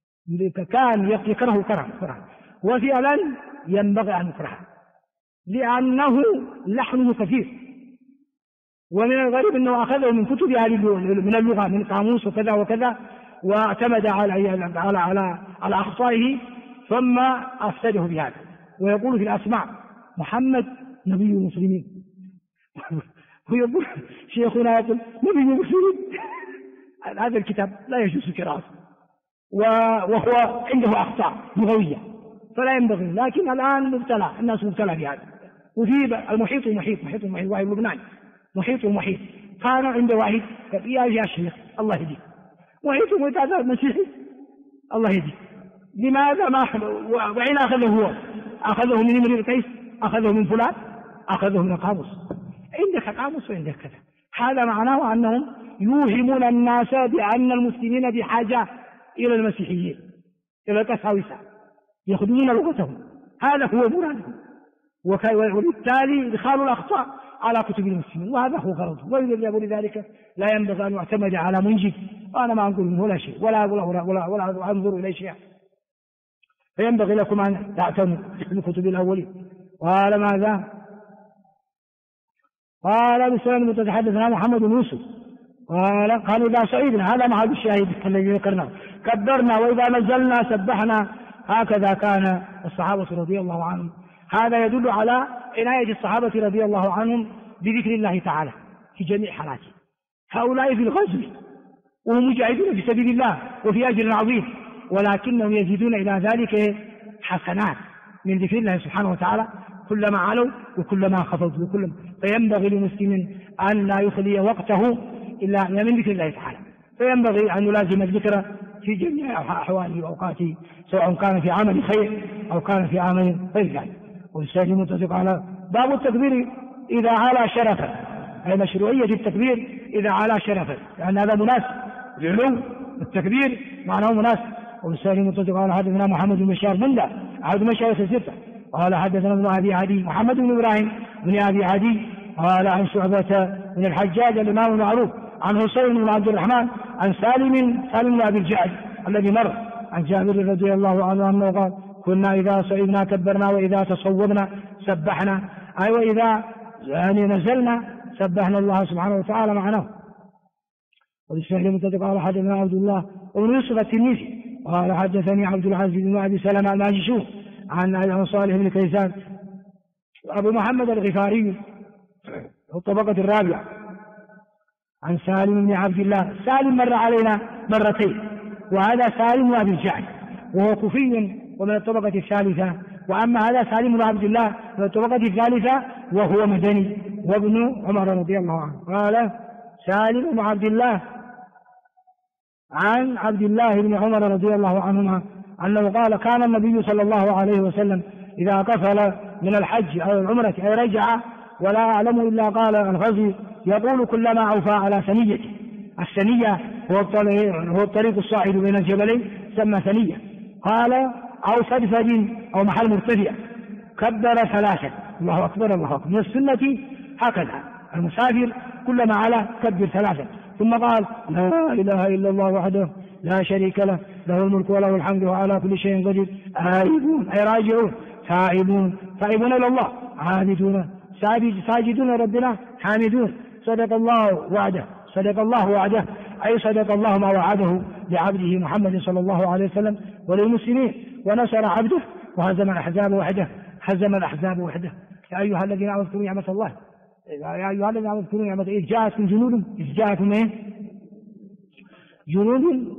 Speaker 1: كان يكره كره، وفعلا ينبغي أن يكره لأنه لحنه كثير. ومن الغريب أنه أخذه من كتب من اللغة من قاموس وكذا وكذا، واعتمد على أخطائه ثم أفسده بهذا. ويقول في الأسماء محمد نبي المسلمين ويقول شيخنا يقول نبي المسلمين. هذا الكتاب لا يجوز قراءته وهو عنده أخطاء لغوية فلا ينبغي، لكن الآن مبتلى، الناس مبتلى بهذا. وفي المحيط واحد لبنان محيط كان عنده واحد يا شيخ الله يهديك، محيط هذا مسيحي الله يهديك، لماذا ما وعين أخذه هو؟ أخذه من امرئ القيس، أخذه من فلان، أخذه من القاموس. عندك قاموس وعندك كذا. هذا معناه أنهم يوهمون الناس بأن المسلمين بحاجة إلى المسيحيين، إلى القساوسة، يخدمون لغتهم. هذا هو مرادهم، وبالتالي إدخال الأخطاء على كتب المسلمين، وهذا هو غرضه. ولذلك لا ينبغي أن يعتمد على منجد، وأنا ما أقول منه ولا شيء ولا أنظر إليه شيء. فينبغي لكم أن تعتمدوا من كتب الأولين. قال ماذا؟ قال بسؤال متحدثنا محمد بن يوسف قال إذا صعيدنا، هذا محل الشاهد الذي ذكرناه، كبرنا وإذا نزلنا سبحنا. هكذا كان الصحابة رضي الله عنهم. هذا يدل على عناية الصحابة رضي الله عنهم بذكر الله تعالى في جميع حالاتهم. هؤلاء في الغزو وهم مجاهدون في سبيل الله وفي أجر عظيم، ولكنهم يزيدون إلى ذلك حسنات من ذكر الله سبحانه وتعالى كلما علوا وكلما خفضوا فينبغي للمسلم أن لا يخلي وقته إلا من ذكر الله تعالى، فينبغي أن يلازم الذكر في جميع أحواله وأوقاته، سواء كان في عمل خير أو كان في عمل غير ذلك. والسائل متفق على باب التكبير إذا علا شرفا، أي مشروعية التكبير إذا علا شرفا، لأن هذا مناسب لعلو التكبير معناه مناسب. والسائل متفق على حدثنا محمد بن بشار مندى أحد مشايخ الستة قال حدثنا ابن أبي عدي محمد بن إبراهيم بن أبي عدي قال عن شعبة بن الحجاج الإمام المعروف عن حسين بن عبد الرحمن عن سالم بن أبي الجعد الذي مر عن جابر رضي الله عنه أنه قال كنا إذا صعدنا كبرنا وإذا تصوبنا سبحنا، أي وإذا نزلنا سبحنا الله سبحانه وتعالى معناه. والإسماعيلي متفق على حدثنا عبد الله وابن يوسف التلميذي قال حدثني عبد العزيز بن أبي سلمة الماجشون عن صالح بن كيسان أبو محمد الغفاري الطبقة الرابعة عن سالم بن عبد الله. سالم مر علينا مرتين، وهذا سالم بن أبي الجعد وهو كوفي ومن الطبقة الثالثة، وأما هذا سالم بن عبد الله من الطبقة الثالثة وهو مدني وابن عمر رضي الله عنه. قال سالم بن عبد الله عن عبد الله بن عمر رضي الله عنهما أنه قال كان النبي صلى الله عليه وسلم إذا قفل من الحج أو العمرة أي رجع ولا أعلم إلا قال الغزو يقول كلما أوفى على ثنيته. الثنية هو الطريق الصاعد بين الجبلين سمى ثنية. قال أو سدفد أو محل مرتفع كبر ثلاثة الله أكبر الله أكبر. من السنة هكذا المسافر كلما على كبر ثلاثة، ثم قال لا إله إلا الله وحده لا شريك له له الملك وله الحمد وعلى كل شيء قدير آيبون أي راجعون تائبون إلى الله عابدون ساجدون ربنا حامدون صدق الله وعده أي صدق الله ما وعده لعبده محمد صلى الله عليه وسلم وللمسلمين ونصر عبده وهزم الأحزاب وحده. يا أيها الذين آمنوا اذكروا نعمة الله إذ جاءتكم جنود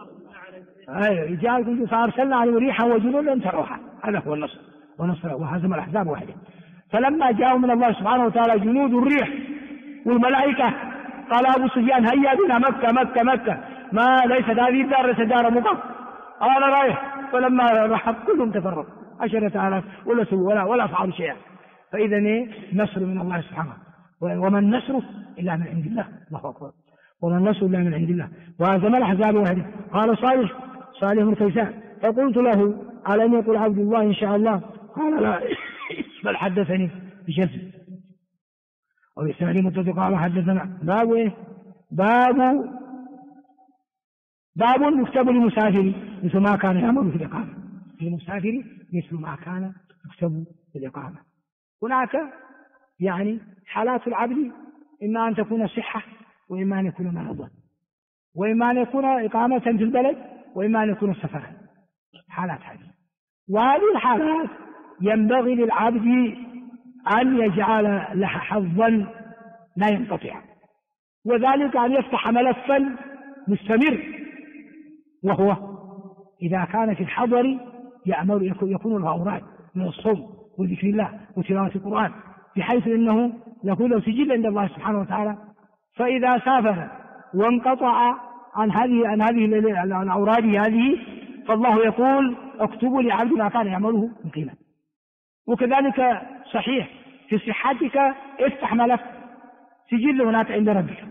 Speaker 1: جاءكم فأرسلنا عليهم ريحا وجنودا تروحا. هذا هو النصر وهزم الأحزاب وحده. فلما جاءوا من الله سبحانه وتعالى جنود الريح والملائكة قال أبو سفيان هيا بنا مكة ما ليست هذه الدار ليست دار مقام. قال رايح. فلما رحب كلهم تفرق 10,000 ولا فعلوا شيئا. فإذا نصر من الله سبحانه. وما النصر إلا من عند الله. الله أكبر. وما النصر إلا من عند الله. وهزم الأحزاب وحده. قال صالح بن كيسان فقلت له ألم يقل عبد الله إن شاء الله؟ قال لا بل حدثني بشذ. وبسالي متفق قال حدثنا باب يكتب للمسافر مثل ما كان يعمل في الإقامة. للمسافر مثل ما كان يكتب في الإقامة. هناك يعني حالات العبد إما أن تكون صحة وإما أن يكون مرضا وإما أن يكون إقامة في البلد وإما أن يكون سفرا. حالات هذه. وهذه الحالات ينبغي للعبد أن يجعل لها حظا لا ينقطع، وذلك أن يفتح ملفا مستمر، وهو إذا كان في الحضر يكون له أوراد من الصوم وذكر الله وتلاوة القرآن، بحيث أنه يكون له سجل عند الله سبحانه وتعالى. فإذا سافر وانقطع عن هذه الأوراد هذه، فالله يقول اكتبوا لعبد ما كان يعمله مقيما. وكذلك صحيح في صحتك افتح ملف سجل هناك عند ربك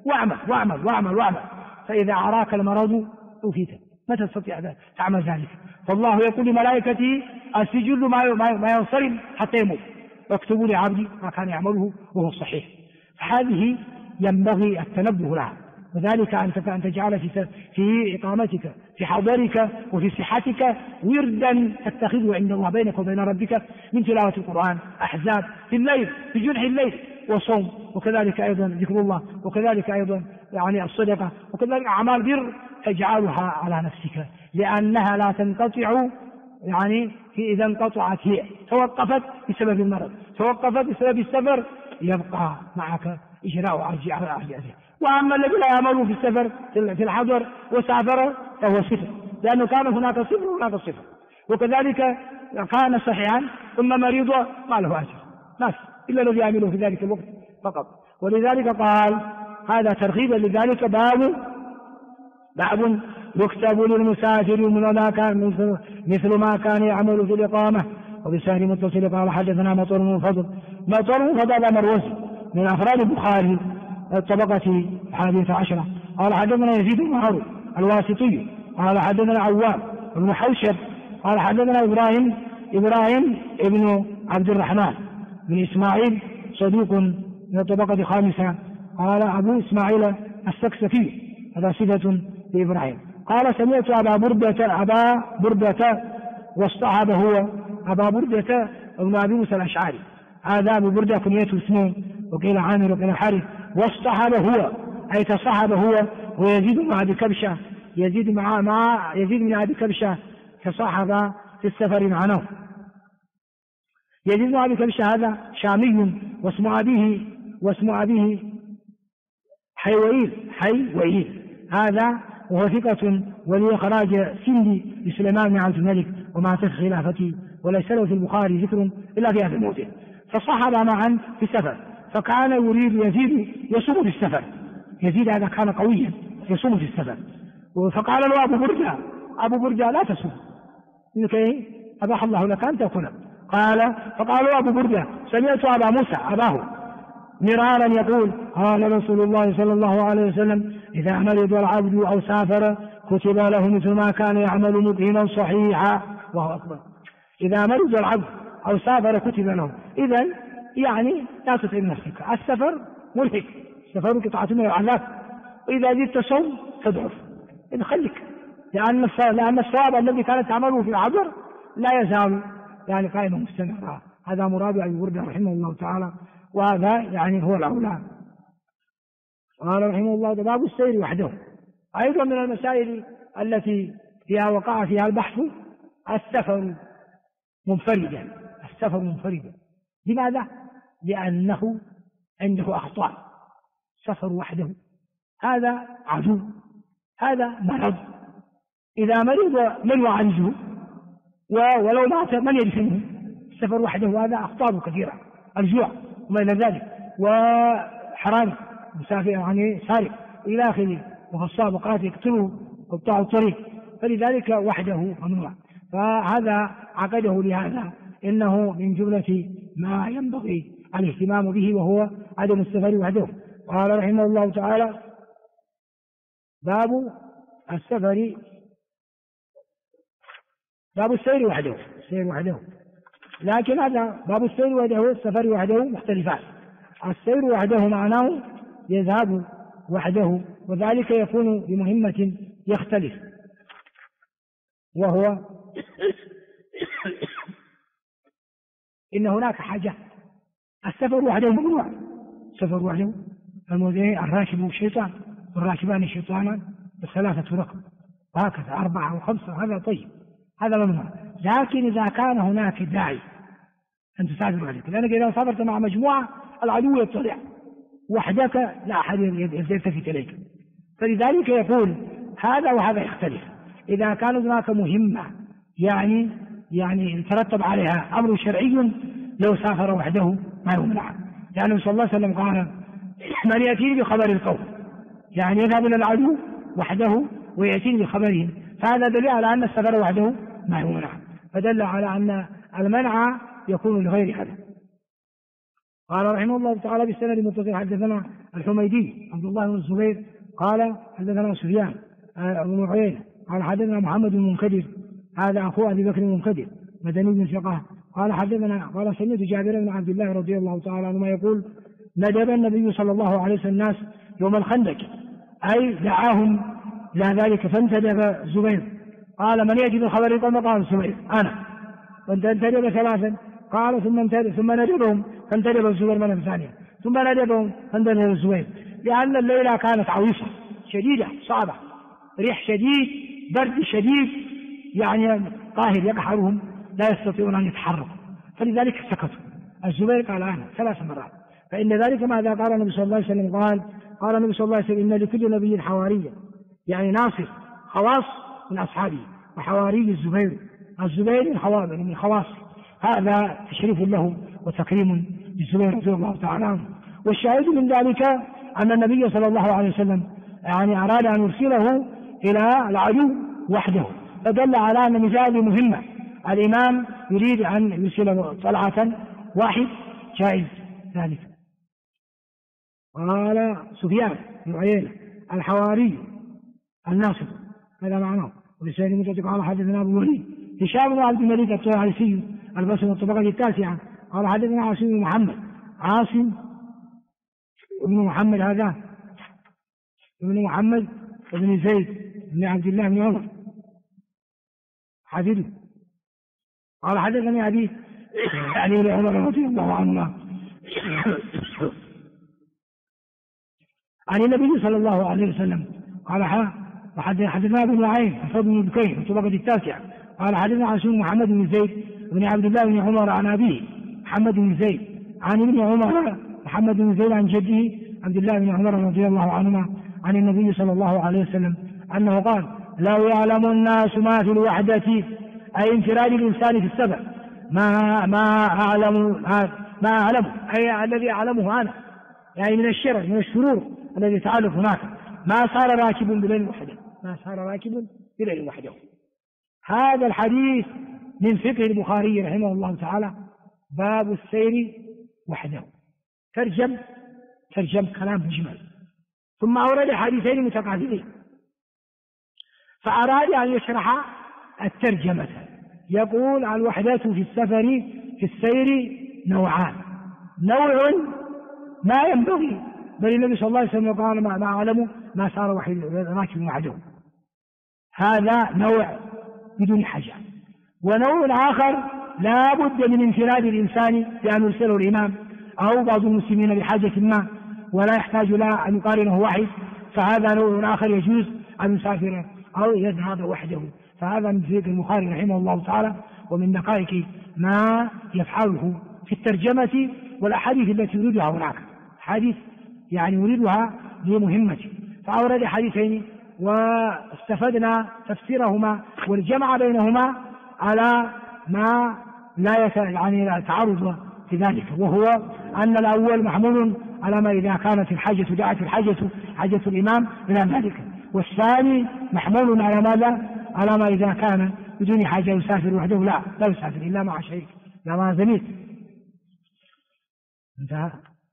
Speaker 1: واعمل، فإذا عراك المرض أوفيت ما تستطيع تعمل ذلك. فالله يقول لملائكته السجل ما ينصرم حتى يموت، واكتبوا لعبدي ما كان يعمله وهو صحيح. فهذه ينبغي التنبه لها، وذلك أن تجعل في إقامتك في حضرك وفي صحتك وردا تتخذه عند الله بينك وبين ربك من تلاوة القرآن، أحزاب في الليل في جنح الليل، وصوم، وكذلك أيضا ذكر الله، وكذلك أيضا يعني الصدقة، وكذلك أعمال بر تجعلها على نفسك، لأنها لا تنقطع. يعني إذا انقطعت هي توقفت بسبب المرض، توقفت بسبب السفر، يبقى معك إجراء عجزها. وأما الذي لا يعمل في السفر في الحضر وسافر فهو صفر، لأنه كان هناك صفر وهناك صفر. وكذلك كان صحيحا ثم مريضا ما له أجر ناس إلا الذي يعمله في ذلك الوقت فقط. ولذلك قال هذا ترغيبا لذلك باب يكتب للمسافر مثل ما كان يعمل في الإقامة. وبسهل متصل قال حدثنا مطر بن فضل هذا مروزي من أفراد البخاري الطبقة 11. قال حدثنا يزيد بن هارون الواسطي قال حدثنا عوام بن حوشب قال حدثنا إبراهيم ابن عبد الرحمن بن إسماعيل صديق من الطبقة 5. قال أبو إسماعيل السكسكي هذا صفة لإبراهيم. قال سمعت أبا بردة واصطحب هو أبا بردة ابن أبي موسى الأشعري. هذا أبو بردة كنيته اسمه، وقيل عامر وقيل حارث. واصطحب هو أي تصحب هو ويزيد مع أبي كبشة، يزيد من أبي كبشة تصحب في السفر معنا. يزيد مع أبي كبشة هذا شامي واسم أبيه حيوئيل هذا، وهو ثقة ولي خراج سندي لسليمان بن عبد الملك ومع خلافته، وليس له في البخاري ذكر إلا في هذا الموضع. فصحب معا في السفر، فكان يريد يزيد يصوم في السفر. يزيد هذا كان قويا يصوم في السفر، فقال له أبو بردة لا تصوم لكي أباح الله لك أن تكون. فقال له أبو بردة سمعت أبا موسى أباه مرارا يقول قال رسول الله صلى الله عليه وسلم إذا مرض العبد أو سافر كتب له مثل ما كان يعمل مقيما صحيحا. الله أكبر. إذا مرض العبد أو سافر كتب له. إذن يعني لا تتعب نفسك، السفر مرهق، السفر قطعة من العذاب، وإذا جئت صوم تضعف. إذن خليك، لأن الصواب الذي كانت تعمله في العبر لا يزال يعني قائما مستمرا. هذا مراد أبي بردة رحمه الله تعالى، وهذا يعني هو الأولى. قال رحمه الله باب السير وحده. أيضا من المسائل التي وقع فيها البحث السفر منفردا. لماذا؟ لأنه عنده أخطاء. سفر وحده هذا عدو هذا مرض، إذا مرض من يعالجه؟ ولو مات من يدفنه؟ السفر وحده هذا أخطار كثيرة، الجوع وما إلى ذلك، وحرام مسافر يعني سارق إلى آخره، وفي السابقات يقتلوا قطاع الطريق، فلذلك وحده ممنوع. فهذا عقده لهذا إنه من جملة ما ينبغي الاهتمام به، وهو عدم السفر وحده. قال رحمه الله تعالى: باب السفر، باب السير وحده، السير وحده. لكن هذا باب السير وحده والسفر وحده مختلفان. السير وحده معناه يذهب وحده، وذلك يكون بمهمة يختلف، وهو إن هناك حاجة. السفر وحده ممنوع، السفر وحده الراكب شيطان والراكبان شيطانا بثلاثة ركب، وهكذا 4 و5، هذا طيب، هذا ممنوع. لكن إذا كان هناك داعي أن تسافر وحدك، لأنك إذا سافرت مع مجموعة العدو يطلع، وحدك لا أحد يلتفت إليك، فلذلك يقول هذا وهذا يختلف. إذا كان هناك مهمة يعني يترتب عليها أمر شرعي، لو سافر وحده ما يمنع، لأنه صلى الله عليه وسلم قال: من يأتيني بخبر القوم، يعني يذهب إلى العدو وحده ويأتيني بخبرهم، فهذا دليل على أن السفر وحده ما يمنع، فدل على أن المنع يكون لغير هذا. قال رحمه الله تعالى: بالسند المتصل حدثنا الحميدي عبد الله بن الزبير قال حدثنا سفيان بن عيينة قال حدثنا محمد بن المنكدر، هذا أخو أبي بكر بن المنكدر مدني بن ثقة، قال حدثنا قال سمعت جابر بن عبد الله رضي الله تعالى عنهما يقول: ندب النبي صلى الله عليه وسلم الناس يوم الخندق، أي دعاهم إلى ذلك، فانتدب زبير، قال: من يأتي بالخبر قال: قال زبير أنا، فانتدب 3، قال ثم ندبهم، فانتدب الزبير مرة ثانية، ثم ندبهم فانتدب الزبير، لأن الليلة كانت عويصة شديدة صعبة، ريح شديد، برد شديد، يعني قاهر يقهرهم، لا يستطيعون أن يتحركوا، فلذلك سكتوا. الزبير قال: أنا 3 مرات. فإن ذلك ماذا قال النبي صلى الله عليه وسلم؟ قال النبي صلى الله عليه وسلم: إن لكل نبي حواريا، يعني ناصر خواص من أصحابه، وحواري الزبير من خواص، هذا تشريف له وتكريم للزبير رضي الله تعالى عنه. والشاهد من ذلك أن النبي صلى الله عليه وسلم يعني أراد أن يرسله إلى العدو وحده، فدل على أن مثال مهمة، الإمام يريد أن يرسل طلعة واحد جائز ذلك. قال سفيان بن عيينة: الحواري الناصر، هذا معناه. ولسان المتفق قال حدثنا أبو الوليد هشام بن عبد الملك الطيالسي البصري الطبقة 9 قال حدثنا عاصم بن محمد، عاصم بن محمد هذا ابن محمد بن زيد بن عبد الله بن عمر حديث، قال حدثني أبي علي بن عمر رضي الله عنهما عن النبي صلى الله عليه وسلم قال: حدثنا ابن نعيم الفضل بن بكير الطبقة 9 قال حدثنا عاصم محمد بن زيد بن عبد الله بن عمر عن أبيه محمد بن زيد عن ابن عمر محمد بن زيد عن جده عبد الله بن عمر رضي الله عنهما عن النبي صلى الله عليه وسلم أنه قال: لو يعلم الناس ما في الوحدة، أي انفراد الإنسان في السفر، ما أعلم أي الذي أعلمه أنا، يعني من الشر من الشرور الذي يتعلق هناك، ما صار راكب بليل وحده، ما صار راكب بليل وحده. هذا الحديث من فقه البخاري رحمه الله تعالى، باب السير وحده. ترجم كلام مجمل، ثم أورد حديثين متقابلين، فأراد أن يشرح الترجمة. يقول: الوحدة في السفر في السير نوعان، نوع ما ينبغي، بل النبي صلى الله عليه وسلم قال: ما أعلم ما صار راكب وحده، هذا نوع بدون حاجة. ونوع آخر لا بد من انفراد الإنسان بأن يرسله الإمام أو بعض المسلمين بحاجة ما، ولا يحتاج لا أن يقارنه واحد، فهذا نوع آخر يجوز أن يسافر أو يذهب وحده. فهذا من فقه البخاري رحمه الله تعالى، ومن دقائق ما يفعله في الترجمة والأحاديث التي يريدها هناك، حديث يعني يريدها لمهمة، فأورد حديثين واستفدنا تفسيرهما والجمع بينهما على ما لا يعني تعارض في ذلك، وهو أن الأول محمول على ما إذا كانت الحاجة دعت حاجة الإمام إلى ذلك، والثاني محمول على ماذا؟ على ما إذا كان بدون حاجة يسافر وحده، لا يسافر إلا مع شريك، لا مع زميل. انتهى.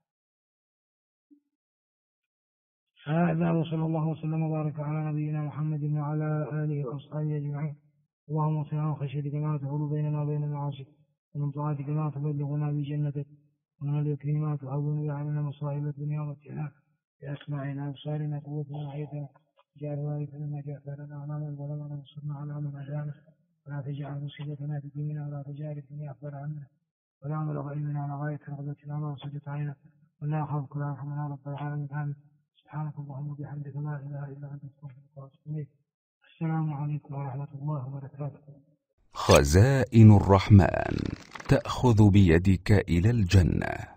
Speaker 1: هذا وصلى الله وسلم وبارك على نبينا محمد وعلى آله وأصحابه أجمعين. اللهم اغفر من خشيتك ما تحول بيننا وبين المعاصي، ومن طاعتك ما تبلغنا بجنتك، ومن اليقين ما تهون به علينا مصائب الدنيا والابتلاء، بأسماعنا وأبصارنا قوتنا وحياتنا، جعل وارثا منا جعفرنا وعلى من ظلمنا وانصرنا على من عادانا، ولا تجعل مصيبتنا في ديننا، ولا تجعل الدنيا أكبر عنا، ولا مبلغ علمنا ولا غاية رغبتنا ولا وصلت عينا، ولا يخافك ولا يرحمنا رب العالمين. آمين. سبحانك اللهم وبحمدك لا إله إلا أنت أستغفرك وأتوب إليك. السلام عليكم ورحمة الله وبركاته.
Speaker 2: خزائن الرحمن تأخذ بيدك إلى الجنة.